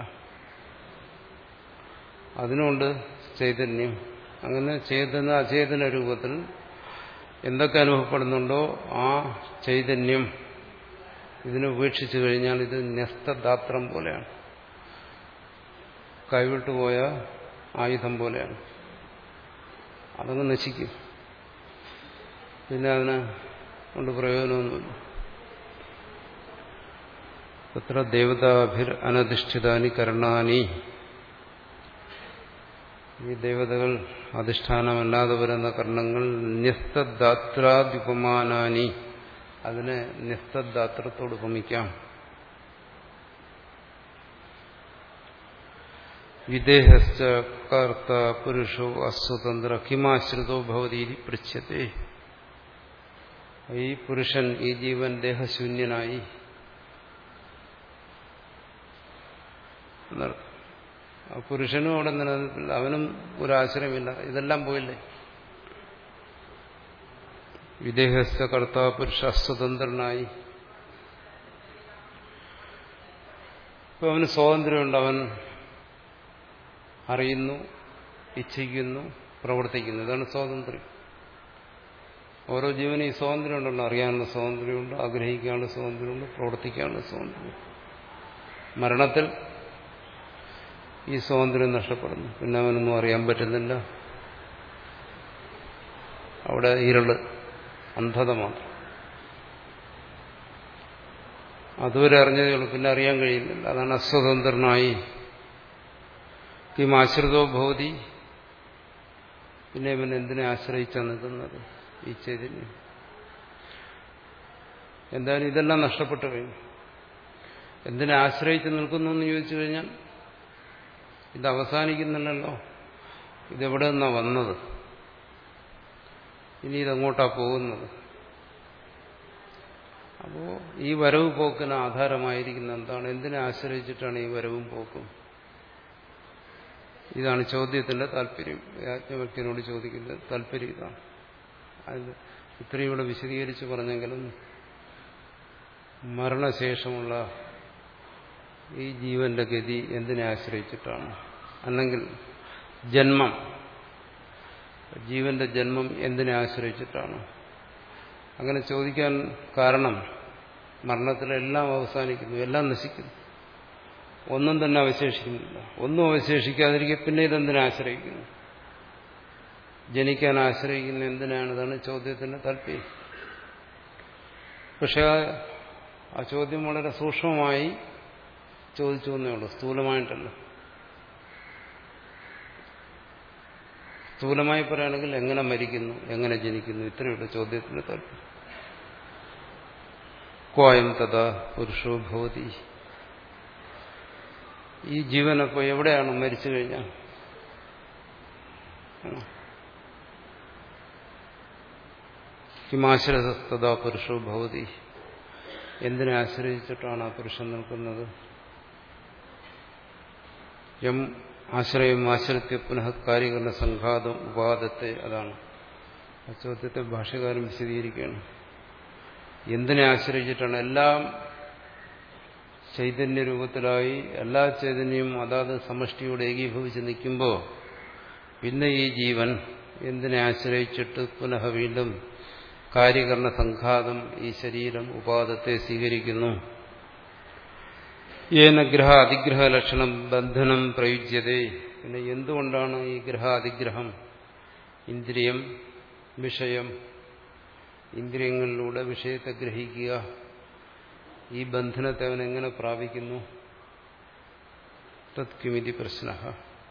അതിനുണ്ട് ചൈതന്യം. അങ്ങനെ ചേതന അചേതന രൂപത്തിൽ എന്തൊക്കെ അനുഭവപ്പെടുന്നുണ്ടോ ആ ചൈതന്യം ഇതിനെ ഉപേക്ഷിച്ചു കഴിഞ്ഞാൽ ഇത് ന്യസ്തദാത്രം പോലെയാണ്, കൈവിട്ടുപോയ ആയുധം പോലെയാണ്. അതങ്ങ് നശിക്കും. പിന്നെ അതിനെ കൊണ്ട് പ്രയോജനമൊന്നുമില്ല. തത്ര ദേവതാഭിർ അനധിഷ്ഠിതാനി കർണാനി ഈ ദേവതകൾ അധിഷ്ഠാനമല്ലാതെ വരുന്ന കർണങ്ങൾ ന്യസ്തദാത്രാദ്യുപമാനാനി, അതിനെ ന്യസ്തദാത്രത്തോട് ഉപമിക്കാം. വിദേഹശ്ച കർത്ത പുരുഷോ അസ്വതന്ത്ര കിമാശ്രിതോ ഭവതി പൃച്ഛ്യത്തെ. ഈ പുരുഷൻ, ഈ ജീവൻ ദേഹശൂന്യനായി ആ പുരുഷനും അവിടെ നിലനിൽപ്പില്ല, അവനും ഒരാശ്രയമില്ല, ഇതെല്ലാം പോയില്ലേ. വിദേഹസ്ഥ കർത്ത പുരുഷ അസ്വതന്ത്രനായി. ഇപ്പൊ അവന് സ്വാതന്ത്ര്യമുണ്ട്, അവൻ അറിയുന്നു, ഇച്ഛിക്കുന്നു, പ്രവർത്തിക്കുന്നു. ഇതാണ് സ്വാതന്ത്ര്യം. ഓരോ ജീവനും ഈ സ്വാതന്ത്ര്യം ഉണ്ടല്ലോ. അറിയാനുള്ള സ്വാതന്ത്ര്യമുണ്ട്, ആഗ്രഹിക്കാനുള്ള സ്വാതന്ത്ര്യമുണ്ട്, പ്രവർത്തിക്കാനുള്ള സ്വാതന്ത്ര്യം. മരണത്തിൽ ഈ സ്വാതന്ത്ര്യം നഷ്ടപ്പെടുന്നു. പിന്നെ അവനൊന്നും അറിയാൻ പറ്റുന്നില്ല. അവിടെ ഇരുള്, അന്ധത മാത്രം. അതുവരെ അറിഞ്ഞതേ ഉള്ളൂ, പിന്നെ അറിയാൻ കഴിയുന്നില്ല. അതാണ് അസ്വതന്ത്രനായി. കിം ആശ്രിതോ ഭവതി. പിന്നെ ഇവൻ എന്തിനെ ആശ്രയിച്ചാണ് നിൽക്കുന്നത്? ഈ ചൈതന്യം. എന്തായാലും ഇതെല്ലാം നഷ്ടപ്പെട്ടു കഴിഞ്ഞു. എന്തിനെ ആശ്രയിച്ച് നിൽക്കുന്നു എന്ന് ചോദിച്ചു കഴിഞ്ഞാൽ ഇത് അവസാനിക്കുന്നില്ലല്ലോ. ഇതെവിടെ നിന്നാ വന്നത്? ഇനി ഇതെങ്ങോട്ടാ പോകുന്നത്? അപ്പോ ഈ വരവ് പോക്കിന് ആധാരമായിരിക്കുന്ന എന്താണ്? എന്തിനെ ആശ്രയിച്ചിട്ടാണ് ഈ വരവും പോക്കും? ഇതാണ് ചോദ്യത്തിന്റെ താല്പര്യം. യാജ്ഞവൽക്യനോട് ചോദിക്കുന്നത് താല്പര്യം ഇതാണ്. അത് ഇത്രയും ഇവിടെ വിശദീകരിച്ച് പറഞ്ഞെങ്കിലും മരണശേഷമുള്ള ഈ ജീവന്റെ ഗതി എന്തിനെ ആശ്രയിച്ചിട്ടാണ്? അല്ലെങ്കിൽ ജന്മം, ജീവന്റെ ജന്മം എന്തിനെ ആശ്രയിച്ചിട്ടാണ്? അങ്ങനെ ചോദിക്കാൻ കാരണം മരണത്തിലെല്ലാം അവസാനിക്കുന്നു, എല്ലാം നശിക്കുന്നു, ഒന്നും തന്നെ അവശേഷിക്കുന്നില്ല. ഒന്നും അവശേഷിക്കാതിരിക്കെ പിന്നെ ഇതെന്തിനെ ആശ്രയിക്കുന്നു? ജനിക്കാൻ ആശ്രയിക്കുന്ന എന്തിനാണ്? ഇതാണ് ചോദ്യത്തിന്റെ താല്പര്യം. പക്ഷെ ആ ചോദ്യം വളരെ സൂക്ഷ്മമായി ചോദിച്ചു എന്നേ ഉള്ളൂ, സ്ഥൂലമായിട്ടല്ല. സ്ഥൂലമായി പറയുകയാണെങ്കിൽ എങ്ങനെ മരിക്കുന്നു, എങ്ങനെ ജനിക്കുന്നു, ഇത്രയുള്ള ചോദ്യത്തിന്റെ താല്പര്യം. ക്വായം തഥാ പുരുഷോ ഭവതി. ഈ ജീവനപ്പോ എവിടെയാണ് മരിച്ചു കഴിഞ്ഞാൽ? കിമാശ്രയതഥാ പുരുഷോ ഭവതി. എന്തിനെ ആശ്രയിച്ചിട്ടാണ് ആ പുരുഷൻ നിൽക്കുന്നത്? യം ആശ്രയം ആശ്രിത്യ പുനഃ കാര്യകരണ സംഘാതം ഉപാദത്തെ. അതാണ് ആ ചോദ്യത്തെ ഭാഷ്യകാരൻ വിശദീകരിക്കുകയാണ്. എന്തിനെ ആശ്രയിച്ചിട്ടാണ്? എല്ലാം ചൈതന്യരൂപത്തിലായി എല്ലാ ചൈതന്യവും അതാത് സമഷ്ടിയോട് ഏകീഭവിച്ച് നിൽക്കുമ്പോൾ പിന്നെ ഈ ജീവൻ എന്തിനെ ആശ്രയിച്ചിട്ട് പുനഃ വീണ്ടും കാര്യകരണ സംഘാതം, ഈ ശരീരം ഉപാദത്തെ സ്വീകരിക്കുന്നു? ഏന ഗ്രഹ അതിഗ്രഹ ലക്ഷണം ബന്ധനം പ്രയുജ്യതേ. പിന്നെ എന്തുകൊണ്ടാണ് ഈ ഗ്രഹ അതിഗ്രഹം, ഇന്ദ്രിയം, വിഷയം, ഇന്ദ്രിയങ്ങളിലൂടെ വിഷയത്തെ ഗ്രഹിക്കുക, ഈ ബന്ധനത്തെ അവൻ എങ്ങനെ പ്രാപിക്കുന്നു? തത്കിമിതി പ്രശ്നഃ.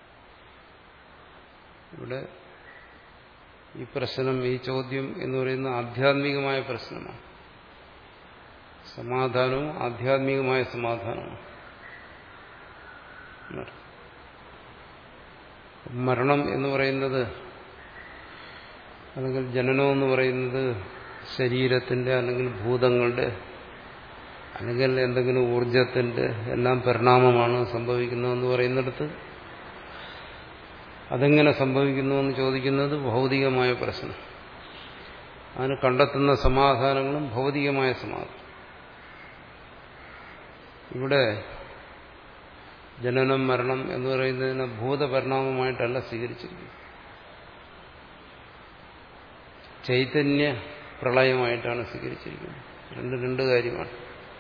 ഇവിടെ ഈ പ്രശ്നം, ഈ ചോദ്യം എന്ന് പറയുന്ന ആധ്യാത്മികമായ പ്രശ്നമാണ്. സമാധാനവും ആധ്യാത്മികമായ സമാധാനമാണ്. മരണം എന്ന് പറയുന്നത്, അല്ലെങ്കിൽ ജനനം എന്ന് പറയുന്നത് ശരീരത്തിന്റെ അല്ലെങ്കിൽ ഭൂതങ്ങളുടെ അല്ലെങ്കിൽ എന്തെങ്കിലും ഊർജത്തിന്റെ എല്ലാം പരിണാമമാണ് സംഭവിക്കുന്നതെന്ന് പറയുന്നിടത്ത് അതെങ്ങനെ സംഭവിക്കുന്നു എന്ന് ചോദിക്കുന്നത് ഭൗതികമായ പ്രശ്നം. അതിന് കണ്ടെത്തുന്ന സമാധാനങ്ങളും ഭൗതികമായ സമാധാനം. ഇവിടെ ജനനം മരണം എന്ന് പറയുന്നതിനെ ഭൂതപരിണാമമായിട്ടല്ല സ്വീകരിച്ചിരിക്കുന്നത്, ചൈതന്യ പ്രളയമായിട്ടാണ് സ്വീകരിച്ചിരിക്കുന്നത്. രണ്ട് രണ്ട് കാര്യമാണ്.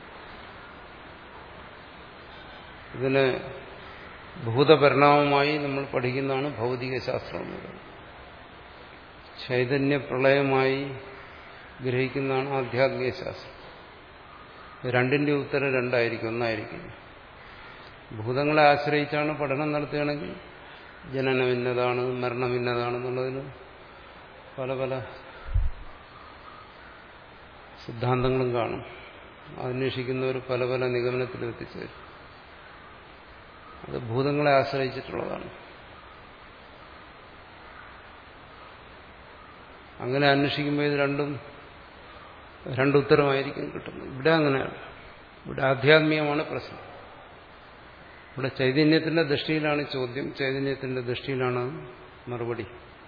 ഇതിനെ ഭൂതപരിണാമമായി നമ്മൾ പഠിക്കുന്നതാണ് ഭൗതിക ശാസ്ത്രം എന്ന് പറയുന്നത്. ചൈതന്യ പ്രളയമായി ഗ്രഹിക്കുന്നതാണ് ആധ്യാത്മിക ശാസ്ത്രം. രണ്ടിന്റെ ഉത്തരം രണ്ടായിരിക്കും, ഒന്നായിരിക്കും. ഭൂതങ്ങളെ ആശ്രയിച്ചാണ് പഠനം നടത്തുകയാണെങ്കിൽ ജനനം ഇന്നതാണ്, മരണം ഇന്നതാണെന്നുള്ളതിന് പല പല സിദ്ധാന്തങ്ങളും കാണും. അന്വേഷിക്കുന്നവർ പല പല നിഗമനത്തിൽ എത്തിച്ചേരും. അത് ഭൂതങ്ങളെ ആശ്രയിച്ചിട്ടുള്ളതാണ്. അങ്ങനെ അന്വേഷിക്കുമ്പോൾ ഇത് രണ്ടും രണ്ടുത്തരമായിരിക്കും കിട്ടുന്നത്. ഇവിടെ അങ്ങനെയാണ്. ഇവിടെ ആധ്യാത്മികമാണ് പ്രശ്നം. ഇവിടെ ചൈതന്യത്തിന്റെ ദൃഷ്ടിയിലാണ് ചോദ്യം, ചൈതന്യത്തിന്റെ ദൃഷ്ടിയിലാണ് മറുപടി.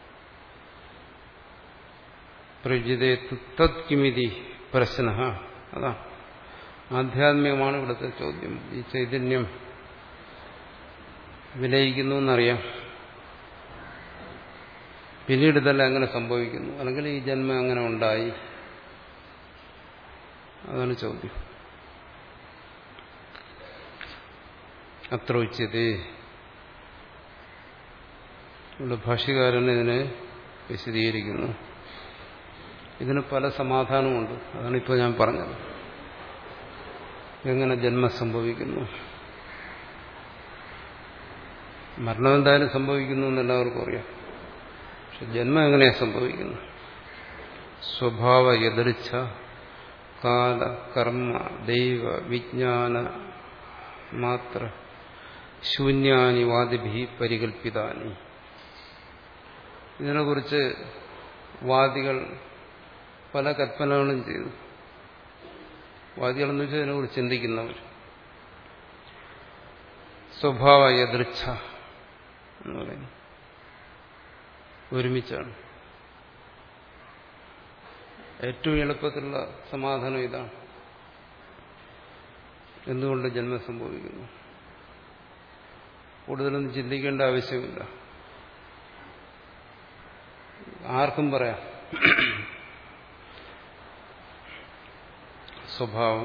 പ്രയുജ്യതേ തത് കിമിതി പ്രശ്ന. അതാ ആധ്യാത്മികമാണ് ഇവിടുത്തെ ചോദ്യം. ഈ ചൈതന്യം വിലയിക്കുന്നു എന്നറിയാം. പിന്നീട് ഇതെല്ലാം എങ്ങനെ സംഭവിക്കുന്നു, അല്ലെങ്കിൽ ഈ ജന്മം എങ്ങനെ ഉണ്ടായി, അതാണ് ചോദ്യം. അത്ര ഉച്ചതേ. ഇവിടെ ഭാഷ്യകാരൻ ഇതിനെ വിശദീകരിക്കുന്നു. ഇതിന് പല സമാധാനമുണ്ട്. അതാണ് ഇപ്പോൾ ഞാൻ പറഞ്ഞത്. എങ്ങനെ ജന്മം സംഭവിക്കുന്നു, മരണം എന്തായാലും സംഭവിക്കുന്നു എന്നെല്ലാവർക്കും അറിയാം. പക്ഷെ ജന്മം എങ്ങനെയാണ് സംഭവിക്കുന്നു? സ്വഭാവ യദൃച്ഛ കാല കർമ്മ ദൈവ വിജ്ഞാന മാത്ര ശൂന്യാനി വാദിഭി പരികൽപ്പിതാനി. ഇതിനെക്കുറിച്ച് വാദികൾ പല കൽപ്പനകളും ചെയ്തു. വാദികളെന്ന് വെച്ചാൽ ഇതിനെക്കുറിച്ച് ചിന്തിക്കുന്നവർ. സ്വഭാവ യദൃച്ഛ എന്ന് പറയുന്നു ഒരുമിച്ചാണ്. ഏറ്റവും എളുപ്പത്തിലുള്ള സമാധാനം ഇതാണ്. എന്തുകൊണ്ട് ജന്മം സംഭവിക്കുന്നു? കൂടുതലൊന്നും ചിന്തിക്കേണ്ട ആവശ്യമില്ല. ആർക്കും പറയാം. സ്വഭാവം,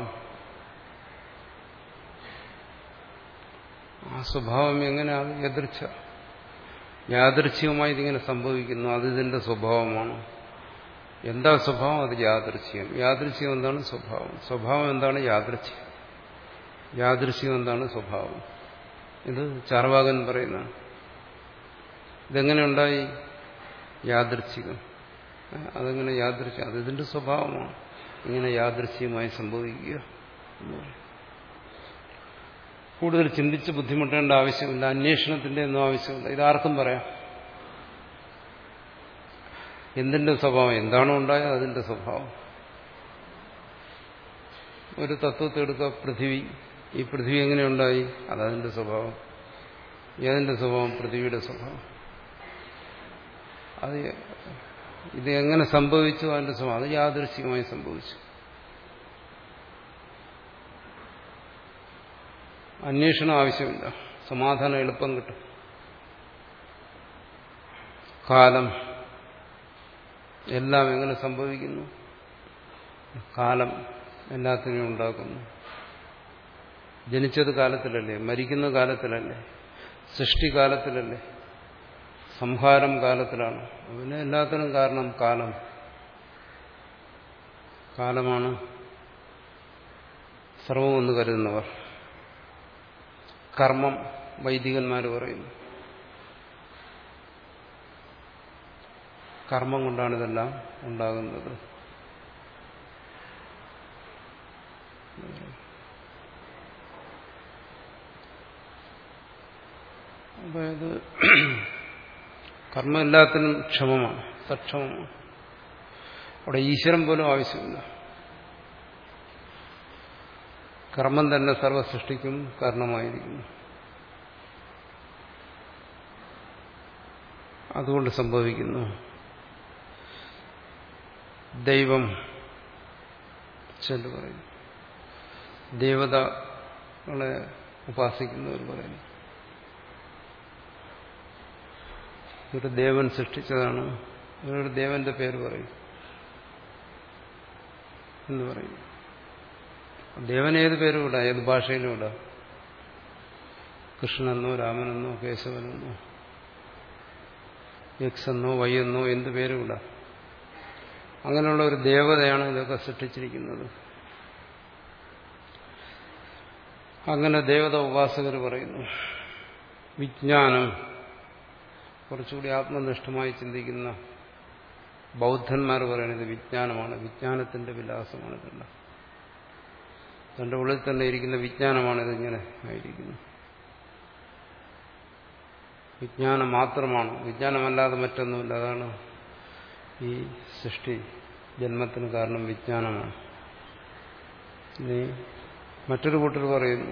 ആ സ്വഭാവം എങ്ങനെയാണ്? യദൃച്ഛ, യാദൃച്ഛികമായി ഇതിങ്ങനെ സംഭവിക്കുന്നു. അത് ഇതിന്റെ സ്വഭാവമാണ്. എന്താ സ്വഭാവം? അത് യാദൃച്ഛികം. യാദൃച്ഛികം എന്താണ്? സ്വഭാവം. സ്വഭാവം എന്താണ്? യാദൃച്ഛികം. യാദൃച്ഛികം എന്താണ്? സ്വഭാവം. ഇത് ചാർവാകൻ പറയുന്നതാണ്. ഇതെങ്ങനെ ഉണ്ടായി? യാദൃച്ഛികം. അതെങ്ങനെ യാദൃച്ഛികം? അത് ഇതിന്റെ സ്വഭാവമാണ്. ഇങ്ങനെ യാദൃച്ഛികമായി സംഭവിക്കുക. കൂടുതൽ ചിന്തിച്ച് ബുദ്ധിമുട്ടേണ്ട ആവശ്യമില്ല. അന്വേഷണത്തിന്റെ ഒന്നും ആവശ്യമില്ല. ഇതാർക്കും പറയാം. എന്തിന്റെ സ്വഭാവം? എന്താണോ ഉണ്ടായത് അതിന്റെ സ്വഭാവം. ഒരു തത്വത്തെ എടുക്കുക, പൃഥ്വി. ഈ പൃഥ്വി എങ്ങനെയുണ്ടായി? അതതിന്റെ സ്വഭാവം. ഏതിന്റെ സ്വഭാവം? പൃഥ്വിയുടെ സ്വഭാവം. അത് ഇത് എങ്ങനെ സംഭവിച്ചു? അതിന്റെ സ്വഭാവം. അത് യാദൃശ്ചികമായി സംഭവിച്ചു. അന്വേഷണം ആവശ്യമില്ല. സമാധാനം എളുപ്പം കിട്ടും. കാലം എല്ലാം എങ്ങനെ സംഭവിക്കുന്നു? കാലം എല്ലാത്തിനെയും ഉണ്ടാക്കുന്നു. ജനിച്ചത് കാലത്തിലല്ലേ? മരിക്കുന്ന കാലത്തിലല്ലേ? സൃഷ്ടികാലത്തിലല്ലേ? സംഹാരം കാലത്തിലാണ്. പിന്നെ എല്ലാത്തിനും കാരണം കാലം. കാലമാണ് സർവമെന്ന് കരുതുന്നവർ. കർമ്മം വൈദികന്മാർ പറയുന്നു. കർമ്മം കൊണ്ടാണ് ഇതെല്ലാം ഉണ്ടാകുന്നത്. അതായത് കർമ്മം എല്ലാത്തിനും ക്ഷമമാണ്, സക്ഷമമാണ്. അവിടെ ഈശ്വരൻ പോലും ആവശ്യമില്ല. കർമ്മം തന്നെ സർവസൃഷ്ടിക്കും കാരണമായിരിക്കുന്നു. അതുകൊണ്ട് സംഭവിക്കുന്നു. ദൈവം ചെന്ന് പറയുന്നു. ദേവതകളെ ഉപാസിക്കുന്നവർ പറയുന്നു. ഒരു ദേവൻ സൃഷ്ടിച്ചതാണ്. ഒരു ദേവന്റെ പേര് പറയും എന്ന് പറയും. ദേവൻ ഏത് പേരും ഇടാം, ഏത് ഭാഷയിലും ഇടാം. കൃഷ്ണനെന്നോ രാമനെന്നോ കേശവനെന്നോ എക്സ് എന്നോ വൈ എന്നോ എന്ത് പേരും ഇടാം. അങ്ങനെയുള്ള ഒരു ദേവതയാണ് ഇതൊക്കെ സൃഷ്ടിച്ചിരിക്കുന്നത്. അങ്ങനെ ദേവത ഉപാസകർ പറയുന്നു. വിജ്ഞാനം കുറച്ചുകൂടി ആത്മനിഷ്ഠമായി ചിന്തിക്കുന്ന ബൗദ്ധന്മാർ പറയുന്നത് വിജ്ഞാനമാണ്, വിജ്ഞാനത്തിന്റെ വിലാസമാണ് ഇതെല്ലാം. തന്റെ ഉള്ളിൽ തന്നെ ഇരിക്കുന്ന വിജ്ഞാനമാണ് ഇതിങ്ങനെ ആയിരിക്കുന്നത്. വിജ്ഞാനം മാത്രമാണ്, വിജ്ഞാനമല്ലാതെ മറ്റൊന്നുമില്ല. അതാണ് ഈ സൃഷ്ടി ജന്മത്തിന് കാരണം വിജ്ഞാനമാണ്. ഇനി മറ്റൊരു കൂട്ടർ പറയുന്നു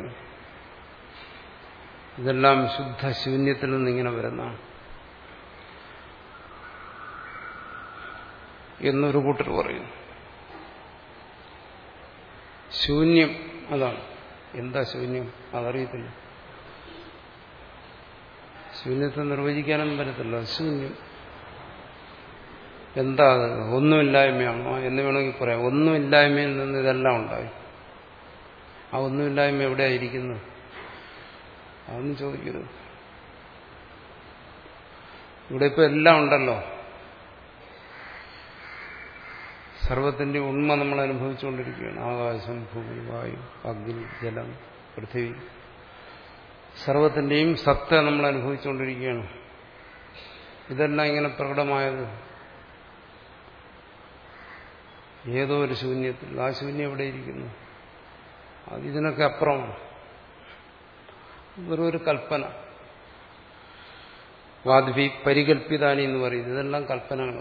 ഇതെല്ലാം ശുദ്ധ ശൂന്യത്തിൽ നിന്നിങ്ങനെ വരുന്നതാണ് എന്നൊരു കൂട്ടർ പറയുന്നു. ശൂന്യം അതാണ്. എന്താ ശൂന്യം അതറിയത്തില്ല. ശൂന്യത്തെ നിർവചിക്കാനൊന്നും പറ്റത്തില്ല. ശൂന്യം എന്താ അത്? ഒന്നുമില്ലായ്മയാണോ എന്ന് വേണമെങ്കിൽ പറയാം. ഒന്നുമില്ലായ്മയിൽ നിന്ന് ഇതെല്ലാം ഉണ്ടായി. ആ ഒന്നുമില്ലായ്മ എവിടെയായിരിക്കുന്നു? അതൊന്നും ചോദിക്കരുത്. ഇവിടെ ഇപ്പൊ എല്ലാം ഉണ്ടല്ലോ. സർവത്തിന്റെ ഉണ്മ നമ്മൾ അനുഭവിച്ചുകൊണ്ടിരിക്കുകയാണ്. ആകാശം, ഭൂമി, വായു, അഗ്നി, ജലം, പൃഥ്വി, സർവത്തിന്റെയും സത്ത നമ്മൾ അനുഭവിച്ചുകൊണ്ടിരിക്കുകയാണ്. ഇതെല്ലാം ഇങ്ങനെ പ്രകടമായത് ഏതോ ഒരു ശൂന്യത്തിൽ. ആ ശൂന്യം എവിടെ ഇരിക്കുന്നു? അത് ഇതിനൊക്കെ അപ്പുറമാണ്. വെറും ഒരു കൽപ്പന. വാദ്വി പരികൽപ്പിതാനി എന്ന് പറയുന്നത് ഇതെല്ലാം കൽപ്പനകൾ.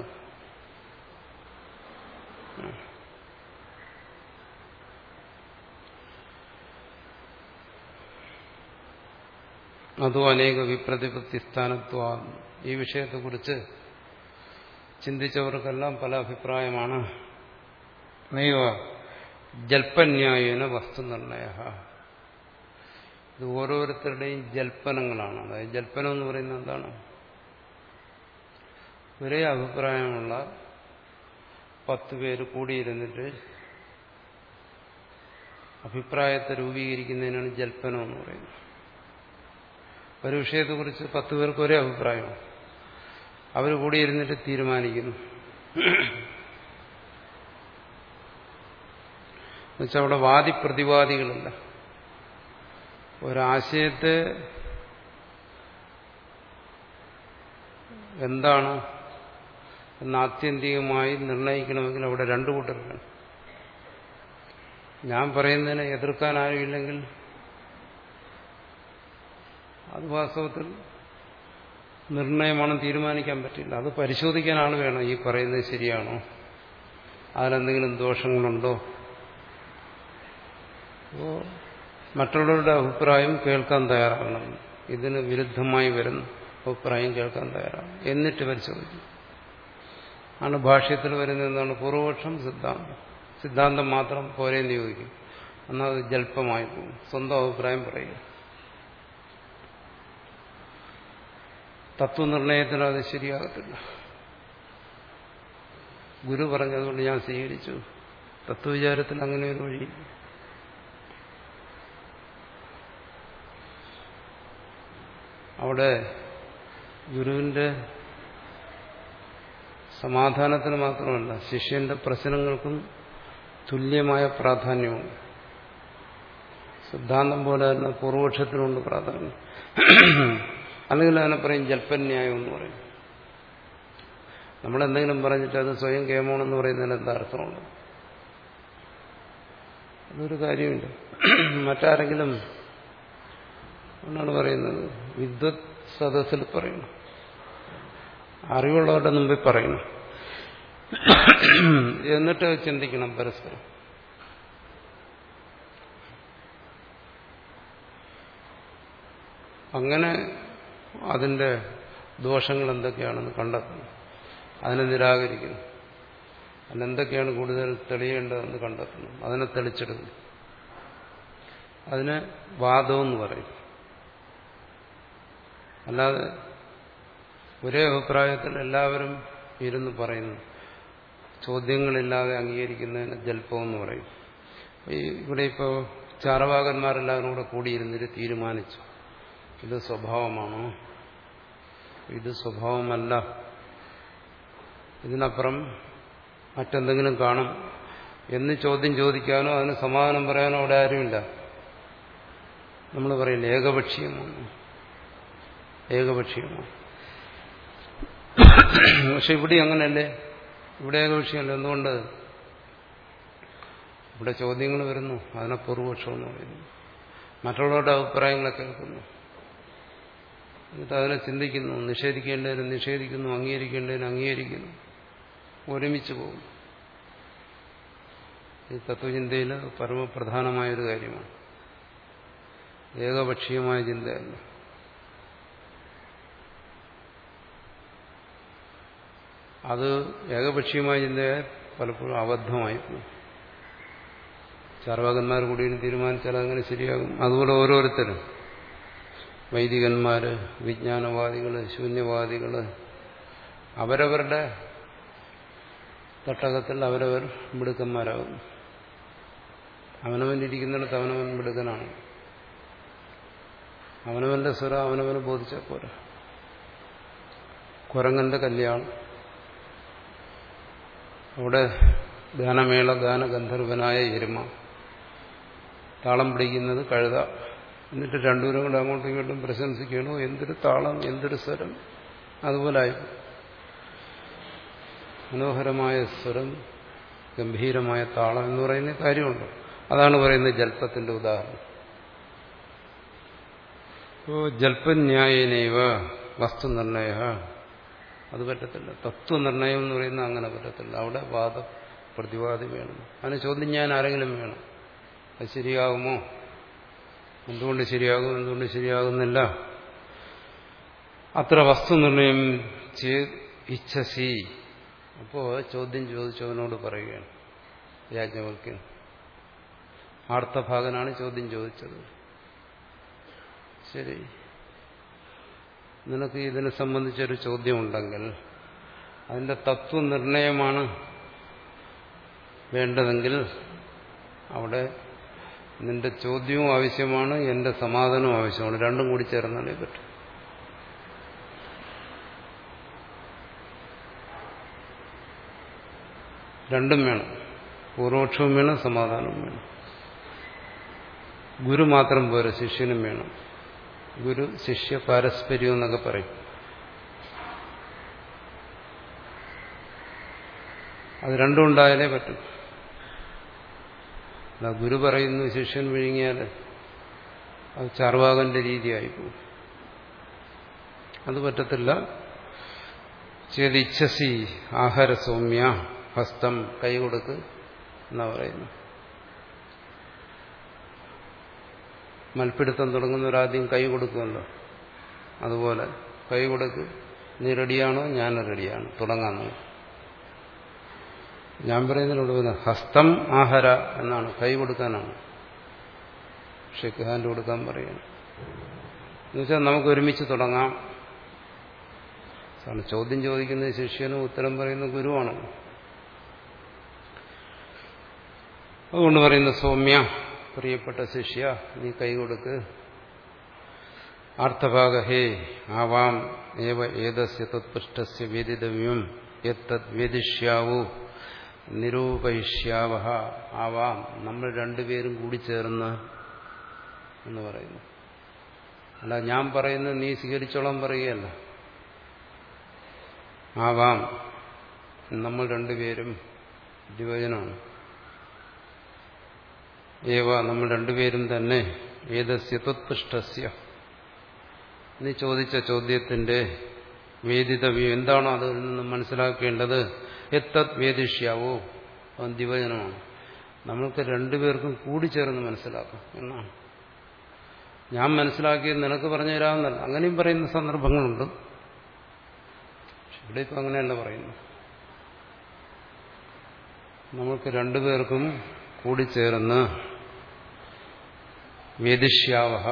അതോ അനേക വിപ്രതിപത്തി സ്ഥാനത്വ. ഈ വിഷയത്തെക്കുറിച്ച് ചിന്തിച്ചവർക്കെല്ലാം പല അഭിപ്രായമാണ്. നൈവ ജൽപ്പന്യായേന വസ്തുനിർണയ. ഇത് ഓരോരുത്തരുടെയും ജൽപ്പനങ്ങളാണ്. അതായത് ജൽപ്പനം എന്ന് പറയുന്നത് എന്താണ്? ഒരേ അഭിപ്രായമുള്ള പത്ത് പേര് കൂടിയിരുന്നിട്ട് അഭിപ്രായത്തെ രൂപീകരിക്കുന്നതിനാണ് ജൽപ്പനം എന്ന് പറയുന്നത്. ഒരു വിഷയത്തെക്കുറിച്ച് പത്ത് പേർക്ക് ഒരേ അഭിപ്രായമാണ്. അവർ കൂടിയിരുന്നിട്ട് തീരുമാനിക്കുന്നു. എന്നുവെച്ചാൽ അവിടെ വാദിപ്രതിവാദികളില്ല. ഒരാശയത്തെ എന്താണ് എന്ന് ആത്യന്തികമായി നിർണയിക്കണമെങ്കിൽ അവിടെ രണ്ടു കൂട്ടരാണ്. ഞാൻ പറയുന്നതിനെ എതിർക്കാൻ ആരുമില്ലെങ്കിൽ അത് വാസ്തവത്തിൽ നിർണയമാണ്, തീരുമാനിക്കാൻ പറ്റില്ല. അത് പരിശോധിക്കാൻ ആൾ വേണം. ഈ പറയുന്നത് ശരിയാണോ, അതിലെന്തെങ്കിലും ദോഷങ്ങളുണ്ടോ? അപ്പോൾ മറ്റുള്ളവരുടെ അഭിപ്രായം കേൾക്കാൻ തയ്യാറാകണം. ഇതിന് വിരുദ്ധമായി വരുന്ന അഭിപ്രായം കേൾക്കാൻ തയ്യാറാണ്. എന്നിട്ട് പരിശോധിക്കും. ആണ് ഭാഷ്യത്തിൽ വരുന്നത് എന്താണ്? പൂർവപക്ഷം സിദ്ധാന്തം. സിദ്ധാന്തം മാത്രം പോരെന്ന് ചോദിക്കും. എന്നാൽ അത് ജൽപ്പമായി പോകും. സ്വന്തം അഭിപ്രായം പറയും. തത്വനിർണയത്തിന് അത് ശരിയാകത്തില്ല. ഗുരു പറഞ്ഞതുകൊണ്ട് ഞാൻ സ്വീകരിച്ചു. തത്വവിചാരത്തിൽ അങ്ങനെ ഒരു വഴി. അവിടെ ഗുരുവിന്റെ സമാധാനത്തിന് മാത്രമല്ല, ശിഷ്യന്റെ പ്രശ്നങ്ങൾക്കും തുല്യമായ പ്രാധാന്യമുണ്ട്. സിദ്ധാന്തം പോലെ തന്നെ പൂർവപക്ഷത്തിനുണ്ട് പ്രാധാന്യം. അല്ലെങ്കിൽ അതിനെ പറയും ജൽപ്പന്യായം എന്ന് പറയും. നമ്മളെന്തെങ്കിലും പറഞ്ഞിട്ട് അത് സ്വയം കേമോണെന്ന് പറയുന്നതിന് എന്താ അർത്ഥമുണ്ട്? അതൊരു കാര്യമില്ല. മറ്റാരെങ്കിലും എന്നാണ് പറയുന്നത്, വിദ്വത് സദസ്സിൽ പറയണം, അറിവുള്ളവരുടെ മുമ്പിൽ പറയണം, എന്നിട്ട് ചിന്തിക്കണം പരസ്പരം. അങ്ങനെ അതിന്റെ ദോഷങ്ങൾ എന്തൊക്കെയാണെന്ന് കണ്ടെത്തണം. അതിനെ നിരാകരിക്കണം. അതിനെന്തൊക്കെയാണ് കൂടുതൽ തെളിയേണ്ടതെന്ന് കണ്ടെത്തണം. അതിനെ തെളിച്ചെടുക്കണം. അതിന് വാദമെന്ന് പറയും. അല്ലാതെ ഒരേ അഭിപ്രായത്തിൽ എല്ലാവരും ഇരുന്ന് പറയുന്നു, ചോദ്യങ്ങളില്ലാതെ അംഗീകരിക്കുന്നതിന് ജൽപ്പമെന്ന് പറയും. ഇവിടെ ഇപ്പോൾ ചാർവാകന്മാരെല്ലാവരും കൂടെ കൂടിയിരുന്നിട്ട് തീരുമാനിച്ചു, ഇത് സ്വഭാവമാണോ, ഇത് സ്വഭാവമല്ല, ഇതിനപ്പുറം മറ്റെന്തെങ്കിലും കാണും എന്ന് ചോദ്യം ചോദിക്കാനോ അതിന് സമാധാനം പറയാനോ അവിടെ ആരുമില്ല. നമ്മൾ പറയില്ല ഏകപക്ഷീയമാണ്, ഏകപക്ഷീയമാണ്. പക്ഷെ ഇവിടെ അങ്ങനെയല്ലേ, ഇവിടെ ഏകപക്ഷീയമല്ല. എന്തുകൊണ്ട്? ഇവിടെ ചോദ്യങ്ങൾ വരുന്നു, അതിനെ പൂർവപക്ഷമെന്ന് പറയുന്നു. മറ്റുള്ളവരുടെ അഭിപ്രായങ്ങളെ കേൾക്കുന്നു, എന്നിട്ട് അതിനെ ചിന്തിക്കുന്നു, നിഷേധിക്കേണ്ടതിന് നിഷേധിക്കുന്നു, അംഗീകരിക്കേണ്ടതിന് അംഗീകരിക്കുന്നു, ഒരുമിച്ച് പോകും. ഈ തത്വചിന്തയിൽ പരമപ്രധാനമായൊരു കാര്യമാണ്. ഏകപക്ഷീയമായ ചിന്തയല്ല. അത് ഏകപക്ഷീയമായ ചിന്തയെ പലപ്പോഴും അബദ്ധമായി പോകും. ചാർവാകന്മാർ കൂടി തീരുമാനിച്ചാൽ അങ്ങനെ ശരിയാകും. അതുപോലെ ഓരോരുത്തരും, വൈദികന്മാര്, വിജ്ഞാനവാദികള്, ശൂന്യവാദികള്, അവരവരുടെ തട്ടകത്തിൽ അവരവർ മിടുക്കന്മാരാകുന്നു. അവനവനിരിക്കുന്നിടത്ത് അവനവൻ മിടുക്കനാണ്. അവനവന്റെ സ്വരം അവനവന് ബോധിച്ചാൽ പോരാ. കുരങ്ങന്റെ കല്യാണം, അവിടെ ഗാനമേള ഗാനഗന്ധർവനായ എരുമ, താളം പിടിക്കുന്നത് കഴുത. എന്നിട്ട് രണ്ടുപേരും കൂടെ അങ്ങോട്ടും ഇങ്ങോട്ടും പ്രശംസിക്കണോ, എന്തൊരു താളം, എന്തൊരു സ്വരം. അതുപോലായി മനോഹരമായ സ്വരം, ഗംഭീരമായ താളം എന്ന് പറയുന്ന കാര്യമുണ്ട്. അതാണ് പറയുന്നത് ജൽപ്പത്തിന്റെ ഉദാഹരണം. ഓ ജൽപ്പന്യായനൈവ വസ്തുനിർണയ, അത് പറ്റത്തില്ല. തത്വനിർണയം എന്ന് പറയുന്നത് അങ്ങനെ പറ്റത്തില്ല. അവിടെ വാദ പ്രതിവാദി വേണം. അതിന് ചോദ്യം ഞാൻ ആരെങ്കിലും വേണം. അത് ശരിയാകുമോ, എന്തുകൊണ്ട് ശരിയാകും, എന്തുകൊണ്ട് ശരിയാകുന്നില്ല. അത്ര വസ്തുനിർണയം ഇച്ഛസി. അപ്പോ ചോദ്യം ചോദിച്ചവനോട് പറയുകയാണ് യാജ്ഞവൽക്യൻ. ആർത്തഭാഗനാണ് ചോദ്യം ചോദിച്ചത്. ശരി, നിനക്ക് ഇതിനെ സംബന്ധിച്ചൊരു ചോദ്യമുണ്ടെങ്കിൽ അതിന്റെ തത്വനിർണയമാണ് വേണ്ടതെങ്കിൽ അവിടെ നിന്റെ ചോദ്യവും ആവശ്യമാണ്, എന്റെ സമാധാനവും ആവശ്യമാണ്. രണ്ടും കൂടി ചേർന്നാലേ പറ്റും. രണ്ടും വേണം. പൂർവപക്ഷവും വേണം, സമാധാനവും വേണം. ഗുരു മാത്രം പോരാ, ശിഷ്യനും വേണം. ഗുരു ശിഷ്യ പാരസ്പര്യം എന്നൊക്കെ പറയും. അത് രണ്ടും ഉണ്ടായാലേ പറ്റും. ഗുരു പറയുന്നു ശിഷ്യൻ വിഴുങ്ങിയാൽ അത് ചാർവാകന്റെ രീതിയായിപ്പോകും. അത് പറ്റത്തില്ല. ചേതിച്ഛസി ആഹാര സൗമ്യ ഹസ്തം, കൈ കൊടുക്ക് എന്നാ പറയുന്നു. മൽപ്പിടുത്തം തുടങ്ങുന്നവരാദ്യം കൈ കൊടുക്കുമല്ലോ, അതുപോലെ കൈ കൊടുക്ക്. നീ റെഡിയാണോ? ഞാൻ റെഡിയാണ്, തുടങ്ങാന്ന്. ഞാൻ പറയുന്നതിനോട് ഹസ്തം ആഹാര എന്നാണ്, കൈ കൊടുക്കാനാണ്. ഷേക്ക് ഹാൻഡ് കൊടുക്കാൻ പറയുകയാണ്. എന്നുവെച്ചാൽ നമുക്ക് ഒരുമിച്ച് തുടങ്ങാം. ചോദ്യം ചോദിക്കുന്ന ശിഷ്യനും ഉത്തരം പറയുന്ന ഗുരുവാണ്. അതുകൊണ്ട് പറയുന്ന സൗമ്യ, പ്രിയപ്പെട്ട ശിഷ്യ, നീ കൈ കൊടുക്ക്. ആർത്തഭാഗ ഹേ ആവാം ഏവ ഏതസ്യ തത്പൃഷ്ടസ്യ വേദിതവ്യം യത്തത് വേദിഷ്യാവു നിരൂപയിഷ്യാവഹ. ആവാം, നമ്മൾ രണ്ടുപേരും കൂടി ചേർന്ന് എന്ന് പറയുന്നു. അല്ല ഞാൻ പറയുന്നത് നീ സ്വീകരിച്ചോളാൻ പറയുകയല്ല. ആവാം, നമ്മൾ രണ്ടുപേരും, ദ്വിവചനമാണ്. ഏവ, നമ്മൾ രണ്ടുപേരും തന്നെ, ഏതസ്യ തത്പൃഷ്ടസ്യ, നീ ചോദിച്ച ചോദ്യത്തിന്റെ വേദിതവ്യം എന്താണോ അതിൽ നിന്ന് മനസ്സിലാക്കേണ്ടത്, എത്തത് വേദിഷ്യാവോ, ദ്വിവചനമാണ്. നമ്മൾക്ക് രണ്ടുപേർക്കും കൂടിച്ചേർന്ന് മനസ്സിലാക്കാം എന്നാണ്. ഞാൻ മനസ്സിലാക്കിയത് നിനക്ക് പറഞ്ഞു തരാമെന്നല്ല, അങ്ങനെയും പറയുന്ന സന്ദർഭങ്ങളുണ്ട്. ഇവിടെ ഇപ്പം അങ്ങനെയല്ല പറയുന്നു. നമ്മൾക്ക് രണ്ടുപേർക്കും കൂടിച്ചേർന്ന് വേദിഷ്യാവഹ,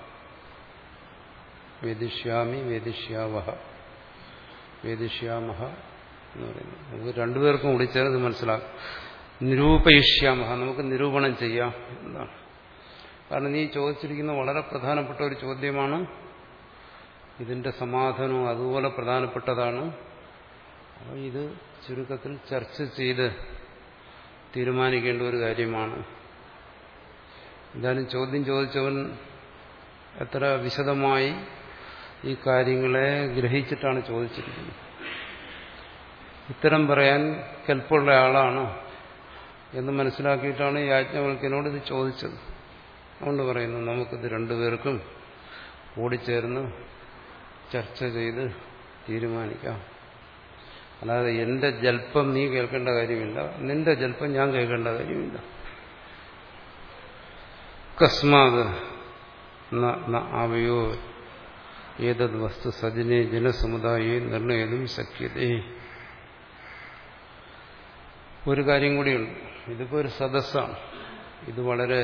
വേദിഷ്യാമി വേദിഷ്യാവഹ, വേദിഷ്യാമഹ എന്ന് പറയുന്നു. നമുക്ക് രണ്ടുപേർക്കും കൂടിച്ചേർന്ന് മനസ്സിലാക്കാം. നിരൂപയിഷ്യാമഹ, നമുക്ക് നിരൂപണം ചെയ്യാം എന്നാണ്. കാരണം നീ ചോദിച്ചിരിക്കുന്ന വളരെ പ്രധാനപ്പെട്ട ഒരു ചോദ്യമാണ്. ഇതിന്റെ സമാധാനവും അതുപോലെ പ്രധാനപ്പെട്ടതാണ്. അപ്പോൾ ഇത് ചുരുക്കത്തിൽ ചർച്ച ചെയ്ത് തീരുമാനിക്കേണ്ട ഒരു കാര്യമാണ്. എന്തായാലും ചോദ്യം ചോദിച്ചവൻ എത്ര വിശദമായി ഈ കാര്യങ്ങളെ ഗ്രഹിച്ചിട്ടാണ് ചോദിച്ചിരിക്കുന്നത്. ഉത്തരം പറയാൻ കെൽപ്പുള്ള ആളാണ് എന്ന് മനസ്സിലാക്കിയിട്ടാണ് യാജ്ഞവൽക്യനോട് ഇത് ചോദിച്ചത്. അതുകൊണ്ട് പറയുന്നു നമുക്കിത് രണ്ടുപേർക്കും ഓടിച്ചേർന്ന് ചർച്ച ചെയ്ത് തീരുമാനിക്കാം. അല്ലാതെ എന്റെ ജൽപ്പം നീ കേൾക്കേണ്ട കാര്യമില്ല, നിന്റെ ജൽപ്പം ഞാൻ കേൾക്കേണ്ട കാര്യമില്ല. കസ്മാത് ആവയോ ഏതത് വസ്തു സജനെ ജനസമുദായെ നിർണയതും ശക്യതേ. ഒരു കാര്യം കൂടിയുണ്ട്. ഇതിപ്പോ ഒരു സദസ്സാണ്. ഇത് വളരെ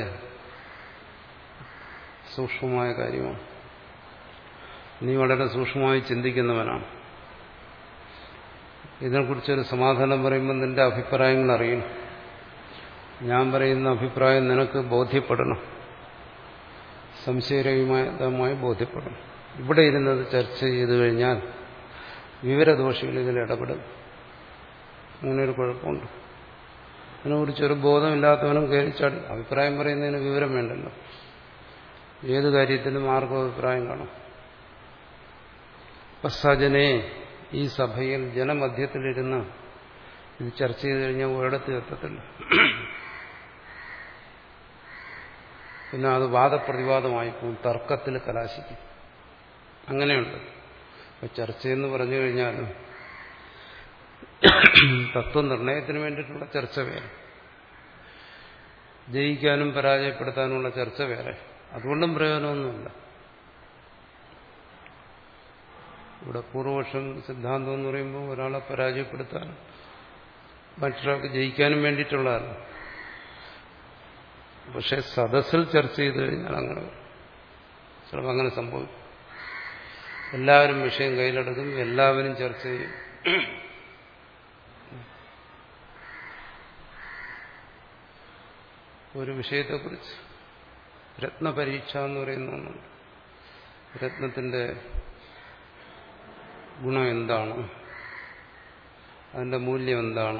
സൂക്ഷ്മമായ കാര്യമാണ്. നീ വളരെ സൂക്ഷ്മമായി ചിന്തിക്കുന്നവനാണ്. ഇതിനെക്കുറിച്ചൊരു സമാധാനം പറയുമ്പോൾ നിന്റെ അഭിപ്രായങ്ങൾ അറിയണം. ഞാൻ പറയുന്ന അഭിപ്രായം നിനക്ക് ബോധ്യപ്പെടണം, സംശയരഹിതമായി ബോധ്യപ്പെടണം. ഇവിടെ ഇരുന്നത് ചർച്ച ചെയ്തു കഴിഞ്ഞാൽ വിവരദോഷികൾ ഇതിൽ ഇടപെടും. അങ്ങനെ ഒരു കുഴപ്പമുണ്ട്. അതിനെക്കുറിച്ചൊരു ബോധമില്ലാത്തവനും കയറിച്ചാടി അഭിപ്രായം പറയുന്നതിന് വിവരം വേണ്ടല്ലോ. ഏത് കാര്യത്തിലും ആർക്കും അഭിപ്രായം കാണും. സജനെ ഈ സഭയിൽ ജനമധ്യത്തിലിരുന്ന് ഇത് ചർച്ച ചെയ്ത് കഴിഞ്ഞാൽ ഒരിടത്ത് എത്തത്തില്ല. പിന്നെ അത് വാദപ്രതിവാദമായി പോകും, തർക്കത്തിൽ കലാശിക്കും. അങ്ങനെയുണ്ട്. അപ്പൊ ചർച്ചയെന്ന് പറഞ്ഞു കഴിഞ്ഞാൽ തത്വനിർണയത്തിന് വേണ്ടിയിട്ടുള്ള ചർച്ച വേറെ, ജയിക്കാനും പരാജയപ്പെടുത്താനുമുള്ള ചർച്ച വേറെ. അതുകൊണ്ടും പ്രയോജനമൊന്നുമില്ല. ഇവിടെ പൂർവപക്ഷം സിദ്ധാന്തം എന്ന് പറയുമ്പോൾ ഒരാളെ പരാജയപ്പെടുത്താൻ മറ്റൊരാൾക്ക് ജയിക്കാനും വേണ്ടിയിട്ടുള്ളതല്ല. പക്ഷെ സദസ്സിൽ ചർച്ച ചെയ്ത് കഴിഞ്ഞാൽ അങ്ങനെ ചിലപ്പോൾ അങ്ങനെ സംഭവിക്കും. എല്ലാവരും വിഷയം കയ്യിലെടുക്കും, എല്ലാവരും ചർച്ച ചെയ്യും. ഒരു വിഷയത്തെക്കുറിച്ച് രത്നപരീക്ഷ എന്ന് പറയുന്ന ഒന്നുണ്ട്. രത്നത്തിന്റെ ഗുണം എന്താണ്, അതിന്റെ മൂല്യം എന്താണ്,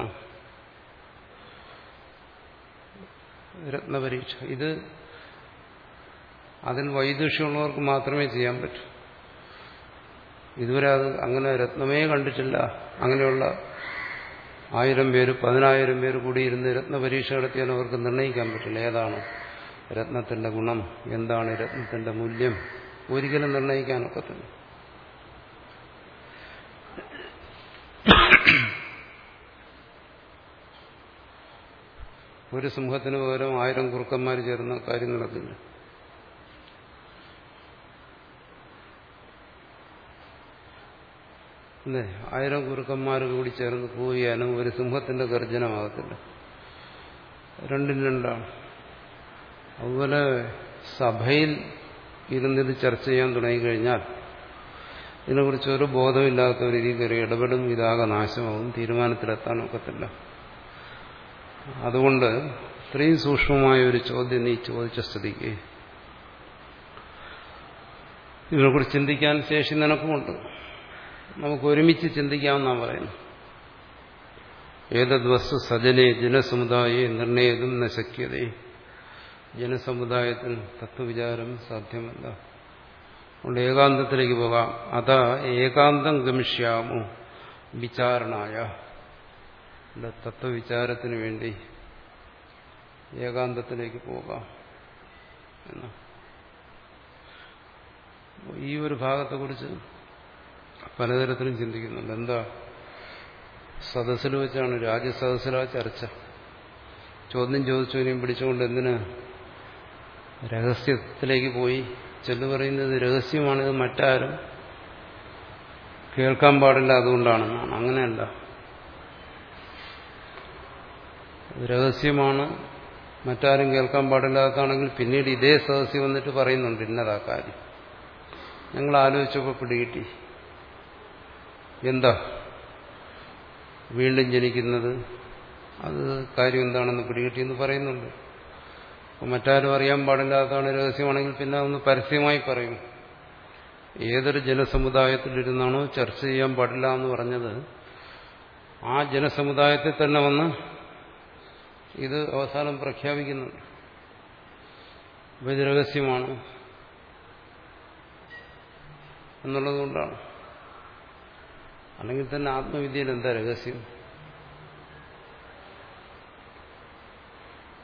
രത്നപരീക്ഷ. ഇത് അതിൽ വൈദൂഷ്യമുള്ളവർക്ക് മാത്രമേ ചെയ്യാൻ പറ്റൂ. ഇതുവരെ അത് അങ്ങനെ രത്നമേ കണ്ടിട്ടില്ല. അങ്ങനെയുള്ള ആയിരം പേര് പതിനായിരം പേര് കൂടി ഇരുന്ന് രത്നപരീക്ഷ നടത്തിയാൽ അവർക്ക് നിർണ്ണയിക്കാൻ പറ്റില്ല ഏതാണ് രത്നത്തിന്റെ ഗുണം, എന്താണ് രത്നത്തിന്റെ മൂല്യം. ഒരിക്കലും നിർണ്ണയിക്കാനൊക്കത്തില്ല. ഒരു സിംഹത്തിന് പകരം ആയിരം കുറുക്കന്മാർ ചേർന്ന കാര്യം നടക്കില്ല. അല്ലേ? ആയിരം കുറുക്കന്മാർ കൂടി ചേർന്ന് പോയാലും ഒരു സിംഹത്തിന്റെ ഗർജനമാകത്തില്ല. രണ്ടും രണ്ടാണ്. അതുപോലെ സഭയിൽ ഇരുന്നിത് ചർച്ച ചെയ്യാൻ തുടങ്ങിക്കഴിഞ്ഞാൽ ഇതിനെക്കുറിച്ച് ഒരു ബോധമില്ലാത്ത ഒരു രീതി കയറി ഇടപെടും. ഇതാകെ നാശമാവും, തീരുമാനത്തിലെത്താൻ ഒക്കത്തില്ല. അതുകൊണ്ട് ഇത്രയും സൂക്ഷ്മമായ ഒരു ചോദ്യം നീ ചോദിച്ച സ്ഥിതിക്ക് ഇതിനെക്കുറിച്ച് ചിന്തിക്കാൻ ശേഷി നിനക്കുമുണ്ട്. നമുക്ക് ഒരുമിച്ച് ചിന്തിക്കാമെന്നാണ് പറയുന്നത്. ഏതത് വസ്തു സജനെ ജനസമുദായെ നിർണയതും ന ശക്യതേ. ജനസമുദായത്തിൽ തത്വവിചാരം സാധ്യമല്ല. അതുകൊണ്ട് ഏകാന്തത്തിലേക്ക് പോകാം. അതാ ഏകാന്തം ഗമിഷ്യാമോ വിചാരണായ. തത്വവിചാരത്തിന് വേണ്ടി ഏകാന്തത്തിലേക്ക് പോകാം എന്നാ. ഈ ഒരു ഭാഗത്തെക്കുറിച്ച് പലതരത്തിലും ചിന്തിക്കുന്നുണ്ട്. എന്താ, സദസ്സിൽ വെച്ചാണ്, രാജ്യസദസ്സിലാ ചർച്ച. ചോദ്യം ചോദിച്ചവനെയും പിടിച്ചുകൊണ്ട് എന്തിന് രഹസ്യത്തിലേക്ക് പോയി. ചെല്ലു പറയുന്നത് രഹസ്യമാണിത്, മറ്റാരും കേൾക്കാൻ പാടില്ല, അതുകൊണ്ടാണെന്നാണ്. അങ്ങനെയല്ല, രഹസ്യമാണ്, മറ്റാരും കേൾക്കാൻ പാടില്ലാത്തതാണെങ്കിൽ പിന്നീട് ഇതേ സദസ്സിൽ വന്നിട്ട് പറയുന്നുണ്ട് ഇന്നതാ കാര്യം. ഞങ്ങൾ ആലോചിച്ചപ്പോൾ പിടികിട്ടി. എന്താ വീണ്ടും ജനിക്കുന്നത്, അത് കാര്യം എന്താണെന്ന് പിടികിട്ടിയെന്ന് പറയുന്നുണ്ട്. അപ്പോൾ മറ്റാരും അറിയാൻ പാടില്ലാത്തതാണ്, രഹസ്യമാണെങ്കിൽ പിന്നെ അതൊന്ന് പരസ്യമായി പറയും. ഏതൊരു ജനസമുദായത്തിലിരുന്നാണോ ചർച്ച ചെയ്യാൻ പാടില്ല എന്ന് പറഞ്ഞത്, ആ ജനസമുദായത്തിൽ തന്നെ വന്ന് ഇത് അവസാനം പ്രഖ്യാപിക്കുന്നുണ്ട്. അപ്പോൾ ഇത് രഹസ്യമാണ് എന്നുള്ളതുകൊണ്ടാണ്. അല്ലെങ്കിൽ തന്നെ ആത്മവിദ്യയിൽ എന്താ രഹസ്യം?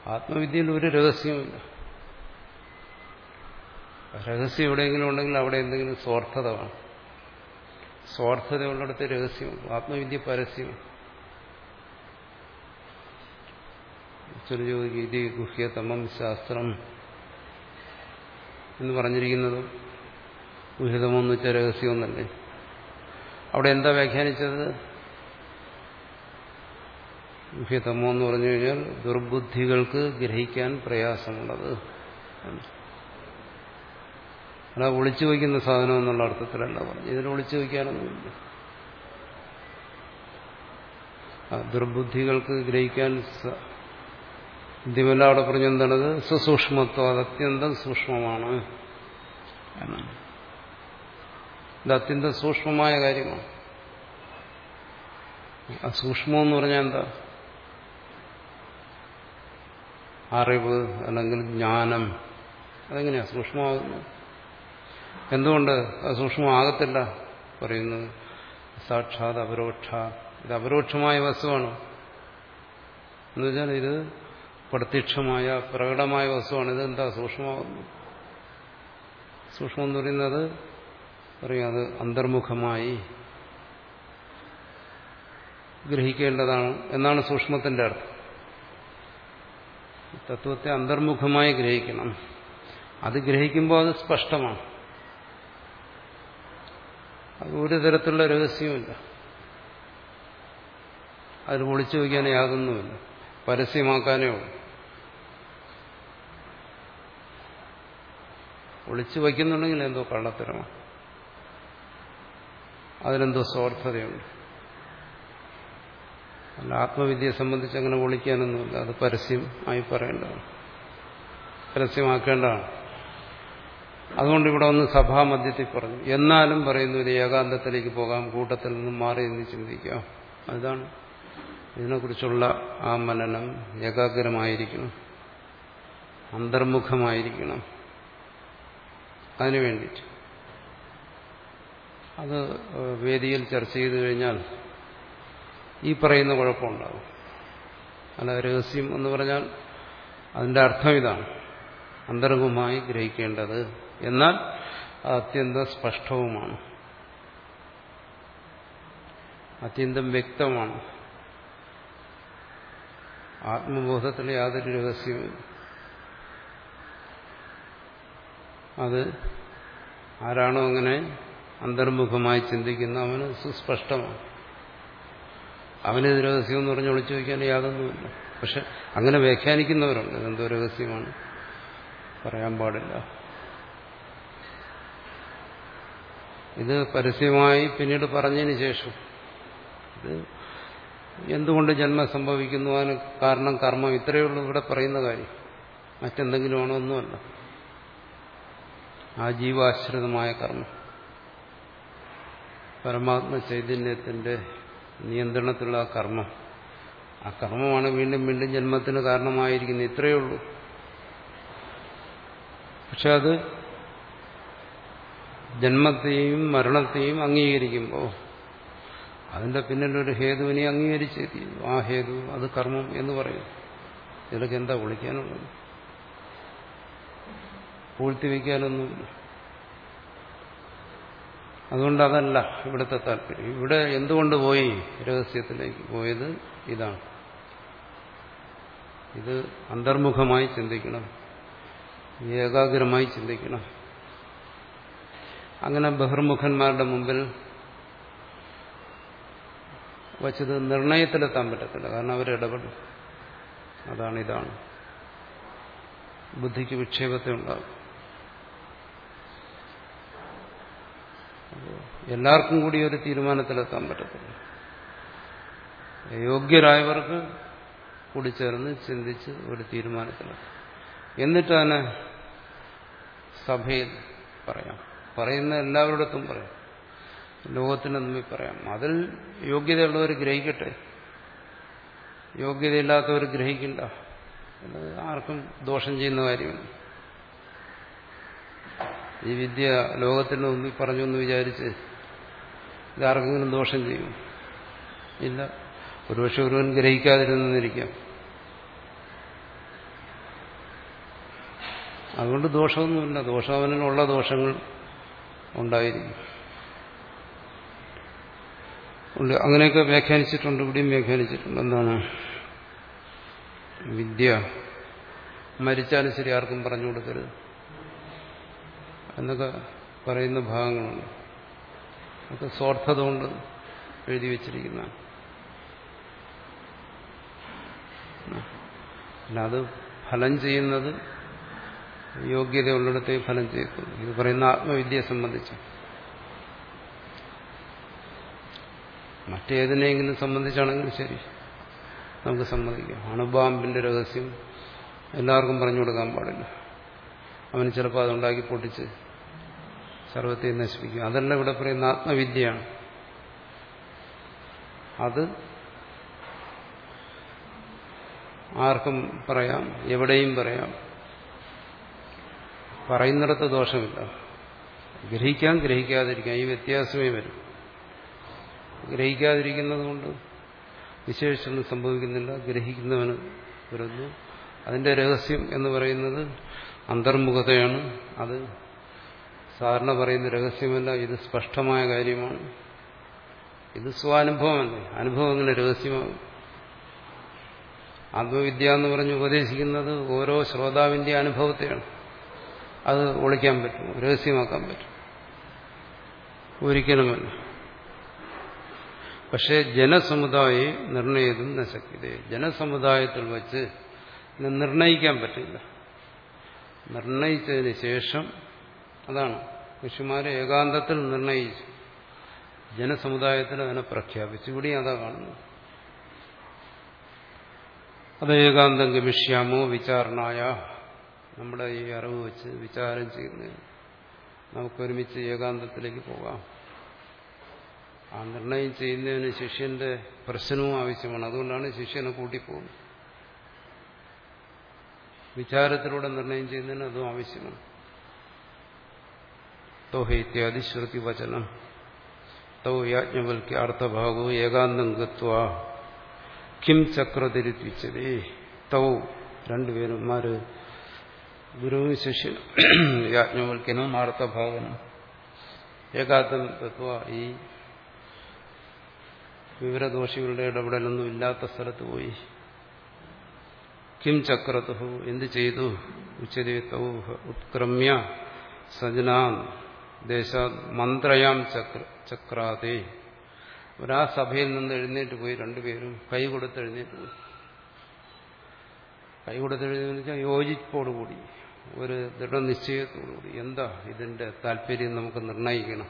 ആത്മവിദ്യയിൽ ഒരു രഹസ്യമില്ല. രഹസ്യം എവിടെയെങ്കിലും ഉണ്ടെങ്കിൽ അവിടെ എന്തെങ്കിലും സ്വാർത്ഥത വേണം. സ്വാർത്ഥതയുള്ളിടത്ത് രഹസ്യമുണ്ട്. ആത്മവിദ്യ പരസ്യമാണ്. ചോദിക്കും, ഇത് ഗുഹ്യതമം ശാസ്ത്രം എന്ന് പറഞ്ഞിരിക്കുന്നത് ഗുഹ്യതമം എന്ന് വെച്ചാൽ രഹസ്യമൊന്നല്ലേ? അവിടെ എന്താ വ്യാഖ്യാനിച്ചത്? ഗുഹ്യതമോ എന്ന് പറഞ്ഞു കഴിഞ്ഞാൽ ദുർബുദ്ധികൾക്ക് ഗ്രഹിക്കാൻ പ്രയാസമുള്ളത്, അല്ല ഒളിച്ചു വയ്ക്കുന്ന സാധനം എന്നുള്ള അർത്ഥത്തിലല്ല പറഞ്ഞു. ഇതിന് ഒളിച്ചു വയ്ക്കാനൊന്നുമില്ല. ദുർബുദ്ധികൾക്ക് ഗ്രഹിക്കാൻ ബുദ്ധിമല്ല അവിടെ പറഞ്ഞെന്താണത്? സുസൂക്ഷ്മത്വം, അത് അത്യന്തം സൂക്ഷ്മമാണ് എന്നാണ്. ഇത് അത്യന്തം സൂക്ഷ്മമായ കാര്യമാണ്. ആ സൂക്ഷ്മം എന്ന് പറഞ്ഞാൽ എന്താ? അറിവ് അല്ലെങ്കിൽ ജ്ഞാനം. അതെങ്ങനെയാ സൂക്ഷ്മമാകുന്നത്? എന്തുകൊണ്ട് അത് സൂക്ഷ്മമാകത്തില്ല? പറയുന്നത് സാക്ഷാത് അപരോക്ഷ. ഇത് അപരോക്ഷമായ വസ്തുവാണ്. എന്നുവെച്ചാൽ ഇത് പ്രത്യക്ഷമായ പ്രകടമായ വസ്തുവാണ്. ഇതെന്താ സൂക്ഷ്മമാകുന്നത്? സൂക്ഷ്മം എന്ന് പറയുന്നത് പറയും അത് അന്തർമുഖമായി ഗ്രഹിക്കേണ്ടതാണ് എന്നാണ് സൂക്ഷ്മത്തിന്റെ അർത്ഥം. തത്വത്തെ അന്തർമുഖമായി ഗ്രഹിക്കണം. അത് ഗ്രഹിക്കുമ്പോൾ അത് സ്പഷ്ടമാണ്. അത് ഒരു തരത്തിലുള്ള രഹസ്യവുമില്ല. അതിൽ ഒളിച്ചു വയ്ക്കാനേ യാതൊന്നുമില്ല. പരസ്യമാക്കാനേ ഉള്ളൂ. ഒളിച്ചു വയ്ക്കുന്നുണ്ടെങ്കിൽ എന്തോ കള്ളത്തരമാണ്, അതിലെന്തോ സ്വാർത്ഥതയുണ്ട്. അല്ല, ആത്മവിദ്യയെ സംബന്ധിച്ച് അങ്ങനെ ഒളിക്കാനൊന്നുമില്ല. അത് പരസ്യം ആയി പറയേണ്ടതാണ്, പരസ്യമാക്കേണ്ടതാണ്. അതുകൊണ്ട് ഇവിടെ ഒന്ന് സഭാമധ്യത്തിൽ പറഞ്ഞു. എന്നാലും പറയുന്നു ഒരു ഏകാന്തത്തിലേക്ക് പോകാം, കൂട്ടത്തിൽ നിന്നും മാറി നിന്ന് ചിന്തിക്കാം. അതാണ് ഇതിനെക്കുറിച്ചുള്ള ആ മനനം. ഏകാഗ്രമായിരിക്കണം, അന്തർമുഖമായിരിക്കണം. അതിനു വേണ്ടിയിട്ട് അത് വേദിയിൽ ചർച്ച ചെയ്തു കഴിഞ്ഞാൽ ഈ പറയുന്ന കുഴപ്പമുണ്ടാകും. അല്ല, രഹസ്യം എന്ന് പറഞ്ഞാൽ അതിന്റെ അർത്ഥം ഇതാണ്: അന്തർമുഖമായി ഗ്രഹിക്കേണ്ടത്, എന്നാൽ അത്യന്തം സ്പഷ്ടവുമാണ്, അത്യന്തം വ്യക്തമാണ്. ആത്മബോധത്തിൽ യാതൊരു രഹസ്യവുമില്ല. അത് ആരാണോ അങ്ങനെ അന്തർമുഖമായി ചിന്തിക്കുന്ന അവന് സുസ്പഷ്ടമാണ്. അവനിത് രഹസ്യം എന്ന് പറഞ്ഞ് ഒളിച്ചു വയ്ക്കാൻ യാതൊന്നുമില്ല. പക്ഷെ അങ്ങനെ വ്യാഖ്യാനിക്കുന്നവരുണ്ട്. ഇതെന്തോ രഹസ്യമാണ്, പറയാൻ പാടില്ല. ഇത് പരസ്യമായി പിന്നീട് പറഞ്ഞതിന് ശേഷം ഇത് എന്തുകൊണ്ട് ജന്മം സംഭവിക്കുന്നു, അതിന് കാരണം കർമ്മം, ഇത്രയേ ഉള്ളൂ ഇവിടെ പറയുന്ന കാര്യം. മറ്റെന്തെങ്കിലും ആണോ? ഒന്നുമല്ല. ആ ജീവാശ്രിതമായ കർമ്മം പരമാത്മ ചൈതന്യത്തിന്റെ നിയന്ത്രണത്തിലുള്ള ആ കർമ്മം, ആ കർമ്മമാണ് വീണ്ടും വീണ്ടും ജന്മത്തിന് കാരണമായിരിക്കുന്നത്. ഇത്രയേ ഉള്ളൂ. പക്ഷെ അത് ജന്മത്തെയും മരണത്തെയും അംഗീകരിക്കുമ്പോൾ അതിന്റെ പിന്നിലൊരു ഹേതുവിനെ അംഗീകരിച്ചേ തീരും. ആ ഹേതു അത് കർമ്മം എന്ന് പറയും. ഇതിലൊക്കെ എന്താ വിളിക്കാനുള്ളത്? പൂഴ്ത്തിവെക്കാനൊന്നുമില്ല. അതുകൊണ്ട് അതല്ല ഇവിടുത്തെ താല്പര്യം. ഇവിടെ എന്തുകൊണ്ട് പോയി രഹസ്യത്തിലേക്ക് പോയത്? ഇതാണ്. ഇത് അന്തർമുഖമായി ചിന്തിക്കണം, ഏകാഗ്രമായി ചിന്തിക്കണം. അങ്ങനെ ബഹിർമുഖന്മാരുടെ മുമ്പിൽ വച്ചത് നിർണയത്തിലെത്താൻ പറ്റത്തില്ല. കാരണം അവരിടപെടും. അതാണ് ഇതാണ്. ബുദ്ധിക്ക് വിക്ഷേപത്തെ ഉണ്ടാകും. എല്ലാവർക്കും കൂടി ഒരു തീരുമാനത്തിലെത്താൻ പറ്റത്തില്ല. യോഗ്യരായവർക്ക് കൂടി ചേർന്ന് ചിന്തിച്ച് ഒരു തീരുമാനത്തിലെത്തും. എന്നിട്ട് തന്നെ സഭയിൽ പറയാം. പറയുന്ന എല്ലാവരുടെത്തും പറയാം, ലോകത്തിന് മുമ്പിൽ പറയാം. അതിൽ യോഗ്യതയുള്ളവർ ഗ്രഹിക്കട്ടെ, യോഗ്യതയില്ലാത്തവർ ഗ്രഹിക്കണ്ട. എന്നത് ആർക്കും ദോഷം ചെയ്യുന്ന കാര്യമല്ല. ഈ വിദ്യ ലോകത്തിന് മുമ്പിൽ പറഞ്ഞു എന്ന് വിചാരിച്ച് ഇതാർക്കെങ്കിലും ദോഷം ചെയ്യും? ഇല്ല. ഒരുപക്ഷെ ഒരുവൻ ഗ്രഹിക്കാതിരുന്നിരിക്കാം. അതുകൊണ്ട് ദോഷമൊന്നുമില്ല. ദോഷം അവനുള്ള ദോഷങ്ങൾ ഉണ്ടായിരിക്കും. ഉണ്ട്. അങ്ങനെയൊക്കെ വ്യാഖ്യാനിച്ചിട്ടുണ്ട്. ഇവിടെയും വ്യാഖ്യാനിച്ചിട്ടുണ്ട്. എന്താണ് വിദ്യ മരിച്ചാലും ശരി ആർക്കും പറഞ്ഞു കൊടുക്കരുത് എന്നൊക്കെ പറയുന്ന ഭാഗങ്ങളുണ്ട്. അതൊക്കെ സ്വാർത്ഥത കൊണ്ട് എഴുതി വച്ചിരിക്കുന്ന. അല്ല, അത് ഫലം ചെയ്യുന്നത് യോഗ്യതയുള്ളിടത്തേ ഫലം ചെയ്യത്തുള്ളൂ. ഇത് പറയുന്ന ആത്മവിദ്യയെ സംബന്ധിച്ച്. മറ്റേതിനെങ്കിലും സംബന്ധിച്ചാണെങ്കിലും ശരി നമുക്ക് സമ്മതിക്കാം. അണുബാമ്പിന്റെ രഹസ്യം എല്ലാവർക്കും പറഞ്ഞു കൊടുക്കാൻ പാടില്ല. അവന് ചിലപ്പോൾ അതുണ്ടാക്കി പൊട്ടിച്ച് സർവത്തെ നശിപ്പിക്കും. അതെല്ലാം ഇവിടെ പറയുന്ന ആത്മവിദ്യയാണ്. അത് ആർക്കും പറയാം, എവിടെയും പറയാം. പറയുന്നിടത്ത് ദോഷമില്ല. ഗ്രഹിക്കാൻ ഗ്രഹിക്കാതിരിക്കാം, ഈ വ്യത്യാസമേ വരും. ഗ്രഹിക്കാതിരിക്കുന്നത് കൊണ്ട് വിശേഷിച്ചൊന്നും സംഭവിക്കുന്നില്ല. ഗ്രഹിക്കുന്നവന് വരുന്നു. അതിന്റെ രഹസ്യം എന്ന് പറയുന്നത് അന്തർമുഖതയാണ്. അത് സാധാരണ പറയുന്ന രഹസ്യമല്ല, ഇത് സ്പഷ്ടമായ കാര്യമാണ്. ഇത് സ്വാനുഭവമല്ലേ. അനുഭവം എങ്ങനെ രഹസ്യമാകും? ആത്മവിദ്യ എന്ന് പറഞ്ഞ് ഉപദേശിക്കുന്നത് ഓരോ ശ്രോതാവിന്റെ അനുഭവത്തെയാണ്. അത് ഒളിക്കാൻ പറ്റും, രഹസ്യമാക്കാൻ പറ്റും? ഒരിക്കലുമല്ല. പക്ഷേ ജനസമുദായെ നിർണയിതും നശക്യത. ജനസമുദായത്തിൽ വച്ച് നിർണയിക്കാൻ പറ്റില്ല. നിർണയിച്ചതിന് ശേഷം, അതാണ് ഋഷിമാരെ ഏകാന്തത്തിൽ നിർണയിച്ചു, ജനസമുദായത്തിൽ അതിനെ പ്രഖ്യാപിച്ചു. ഇവിടെയും അതാ കാണുന്നത്. അത് ഏകാന്തം ഗമിഷ്യാമോ വിചാരണായ, നമ്മുടെ ഈ അറിവ് വെച്ച് വിചാരം ചെയ്യുന്നതിന് നമുക്കൊരുമിച്ച് ഏകാന്തത്തിലേക്ക് പോകാം. ആ നിർണയം ചെയ്യുന്നതിന് ശിഷ്യന്റെ പ്രശ്നവും ആവശ്യമാണ്. അതുകൊണ്ടാണ് ശിഷ്യനെ കൂട്ടിപ്പോകുന്നത്. വിചാരത്തിലൂടെ നിർണയം ചെയ്യുന്നതിന് അതും ആവശ്യമാണ്. തോഹ ഇത്യാദി ശ്രുതി വചനം തൗ യാജ്ഞവൽക്യ അർത്ഥഭാഗോ ഏകാന്തം ഗത്വാ കിം ചക്രതിരിത്വിച്ചതേ. തൗ രണ്ടുപേരുമാര്, ഗുരുവും ശിഷ്യനും, യാജ്ഞവൽക്യനും അർത്ഥഭാഗനും ഏകാന്തം ഗത്വാ, ഈ വിവരദോഷികളുടെ ഇടപെടലൊന്നും ഇല്ലാത്ത സ്ഥലത്ത് പോയി. കിം ചക്രതു, എന്ത് ചെയ്തു? ഉച്ചതേ തൗ ഉത്ക്രമ്യ സജനാൻ ദേശാത് മന്ത്രയാം ചക്ര ചക്രാതേ. ഒരാ സഭയിൽ നിന്ന് എഴുന്നേറ്റ് പോയി. രണ്ടുപേരും കൈ കൊടുത്ത് എഴുന്നേറ്റ് പോയി. കൈ കൊടുത്ത് എഴുന്നേറ്റ് വെച്ചാൽ യോജിപ്പോടുകൂടി, ഒരു ദൃഢനിശ്ചയത്തോടുകൂടി. എന്താ ഇതിന്റെ താല്പര്യം നമുക്ക് നിർണയിക്കണം.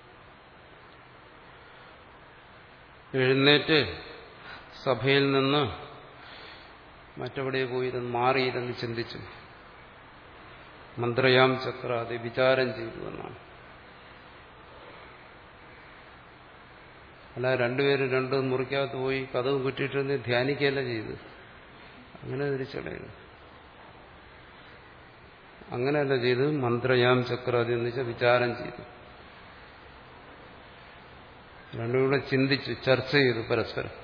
എഴുന്നേറ്റ് സഭയിൽ നിന്ന് മറ്റെവിടെ പോയിരുന്ന് മാറിയിരുന്ന് ചിന്തിച്ചു. മന്ത്രയാം ചക്രാതെ, വിചാരം ചെയ്തു എന്നാണ്. അല്ല രണ്ടുപേരും രണ്ട് മുറിക്കകത്ത് പോയി കഥവ് കുറ്റിയിട്ടിരുന്ന് ധ്യാനിക്കുകയല്ല ചെയ്ത്. അങ്ങനെ തിരിച്ചടയുന്നു. അങ്ങനെയല്ല ചെയ്ത്. മന്ത്രയാം ചക്രാതി എന്ന് വെച്ചാൽ വിചാരം ചെയ്തു. രണ്ടുകൂടെ ചിന്തിച്ചു, ചർച്ച ചെയ്തു പരസ്പരം.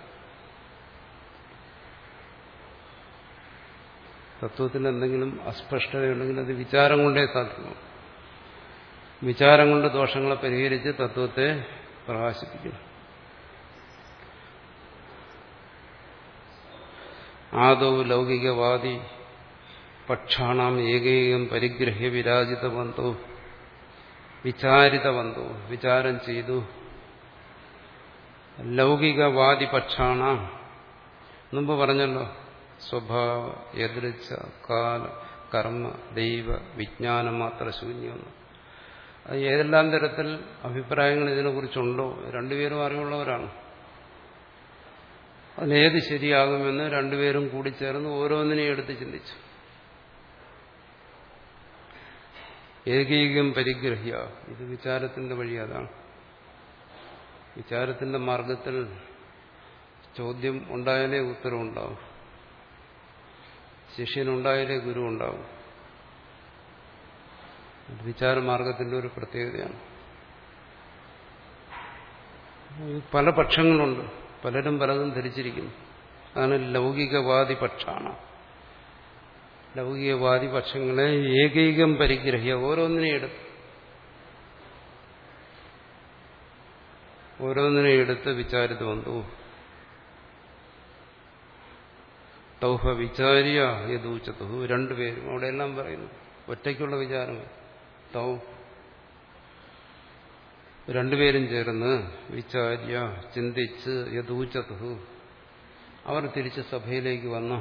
തത്വത്തിന് എന്തെങ്കിലും അസ്പഷ്ടതയുണ്ടെങ്കിൽ അത് വിചാരം കൊണ്ടേ സാധ്യമാകും. വിചാരം കൊണ്ട് ദോഷങ്ങളെ പരിഹരിച്ച് തത്വത്തെ പ്രകാശിപ്പിക്കണം. ആദൗ ലൗകികവാദി പക്ഷാണാം ഏകൈകം പരിഗ്രഹ്യ വിരാജിതവന്തോ വിചാരിതവന്തോ, വിചാരം ചെയ്തു. ലൗകികവാദി പക്ഷാണ, മുമ്പ് പറഞ്ഞല്ലോ, സ്വഭാവ യദൃച്ഛ കാല കർമ്മ ദൈവ വിജ്ഞാനം മാത്ര ശൂന്യമെന്ന്. അത് ഏതെല്ലാം തരത്തിൽ അഭിപ്രായങ്ങൾ ഇതിനെക്കുറിച്ചുണ്ടോ, രണ്ടുപേരും അറിവുള്ളവരാണ്. അതിലേത് ശരിയാകുമെന്ന് രണ്ടുപേരും കൂടി ചേർന്ന് ഓരോന്നിനെയും എടുത്ത് ചിന്തിച്ചു. ഏകീകം പരിഗ്രഹ്യ, ഇത് വിചാരത്തിന്റെ വഴി. അതാണ് വിചാരത്തിന്റെ മാർഗത്തിൽ ചോദ്യം ഉണ്ടായാലേ ഉത്തരം ഉണ്ടാവും. ശിഷ്യനുണ്ടായാലേ ഗുരു ഉണ്ടാവും. വിചാരമാർഗത്തിന്റെ ഒരു പ്രത്യേകതയാണ്. പല പക്ഷങ്ങളുണ്ട്, പലരും പലതും ധരിച്ചിരിക്കുന്നു. അതാണ് ലൗകികവാദി പക്ഷാണ്. ലൗകികവാദി പക്ഷങ്ങളെ ഏകൈകം പരിഗ്രഹ്യ ഓരോന്നിനെ എടുത്ത് ഓരോന്നിനെ എടുത്ത് വിചാരിത വന്നു തൗഹ വിചാര്യ യദൂചതു രണ്ടുപേരും അവിടെയെല്ലാം പറയുന്നു ഒറ്റയ്ക്കുള്ള വിചാരം തൗ രണ്ടുപേരും ചേർന്ന് വിചാര്യ ചിന്തിച്ച് യദൂചതു അവർ തിരിച്ച് സഭയിലേക്ക് വന്നു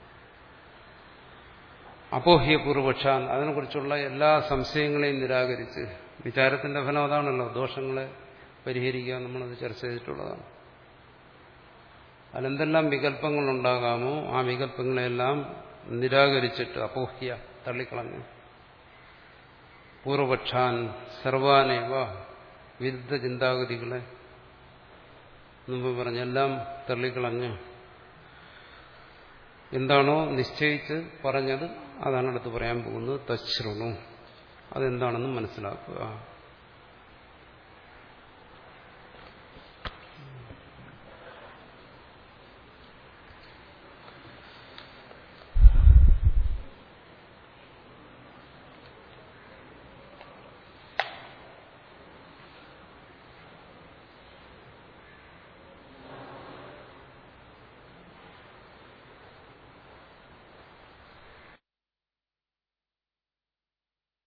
അപോഹ്യ പൂർവപക്ഷാൻ അതിനെക്കുറിച്ചുള്ള എല്ലാ സംശയങ്ങളെയും നിരാകരിച്ച് വിചാരത്തിന്റെ ഫലം അതാണല്ലോ ദോഷങ്ങളെ പരിഹരിക്കാൻ നമ്മളത് ചർച്ച ചെയ്തിട്ടുള്ളതാണ് അതിലെന്തെല്ലാം വികല്പങ്ങളുണ്ടാകാമോ ആ വികല്പങ്ങളെല്ലാം നിരാകരിച്ചിട്ട് അപോഹ്യ തള്ളിക്കളഞ്ഞു പൂർവപക്ഷാൻ സർവാനേവ വിരുദ്ധ ചിന്താഗതികളെ മുമ്പ് പറഞ്ഞെല്ലാം തള്ളിക്കളഞ്ഞ് എന്താണോ നിശ്ചയിച്ച് പറഞ്ഞത് അതാണ് അടുത്ത് പറയാൻ പോകുന്നത് തശ്രുണു അതെന്താണെന്ന് മനസ്സിലാക്കുക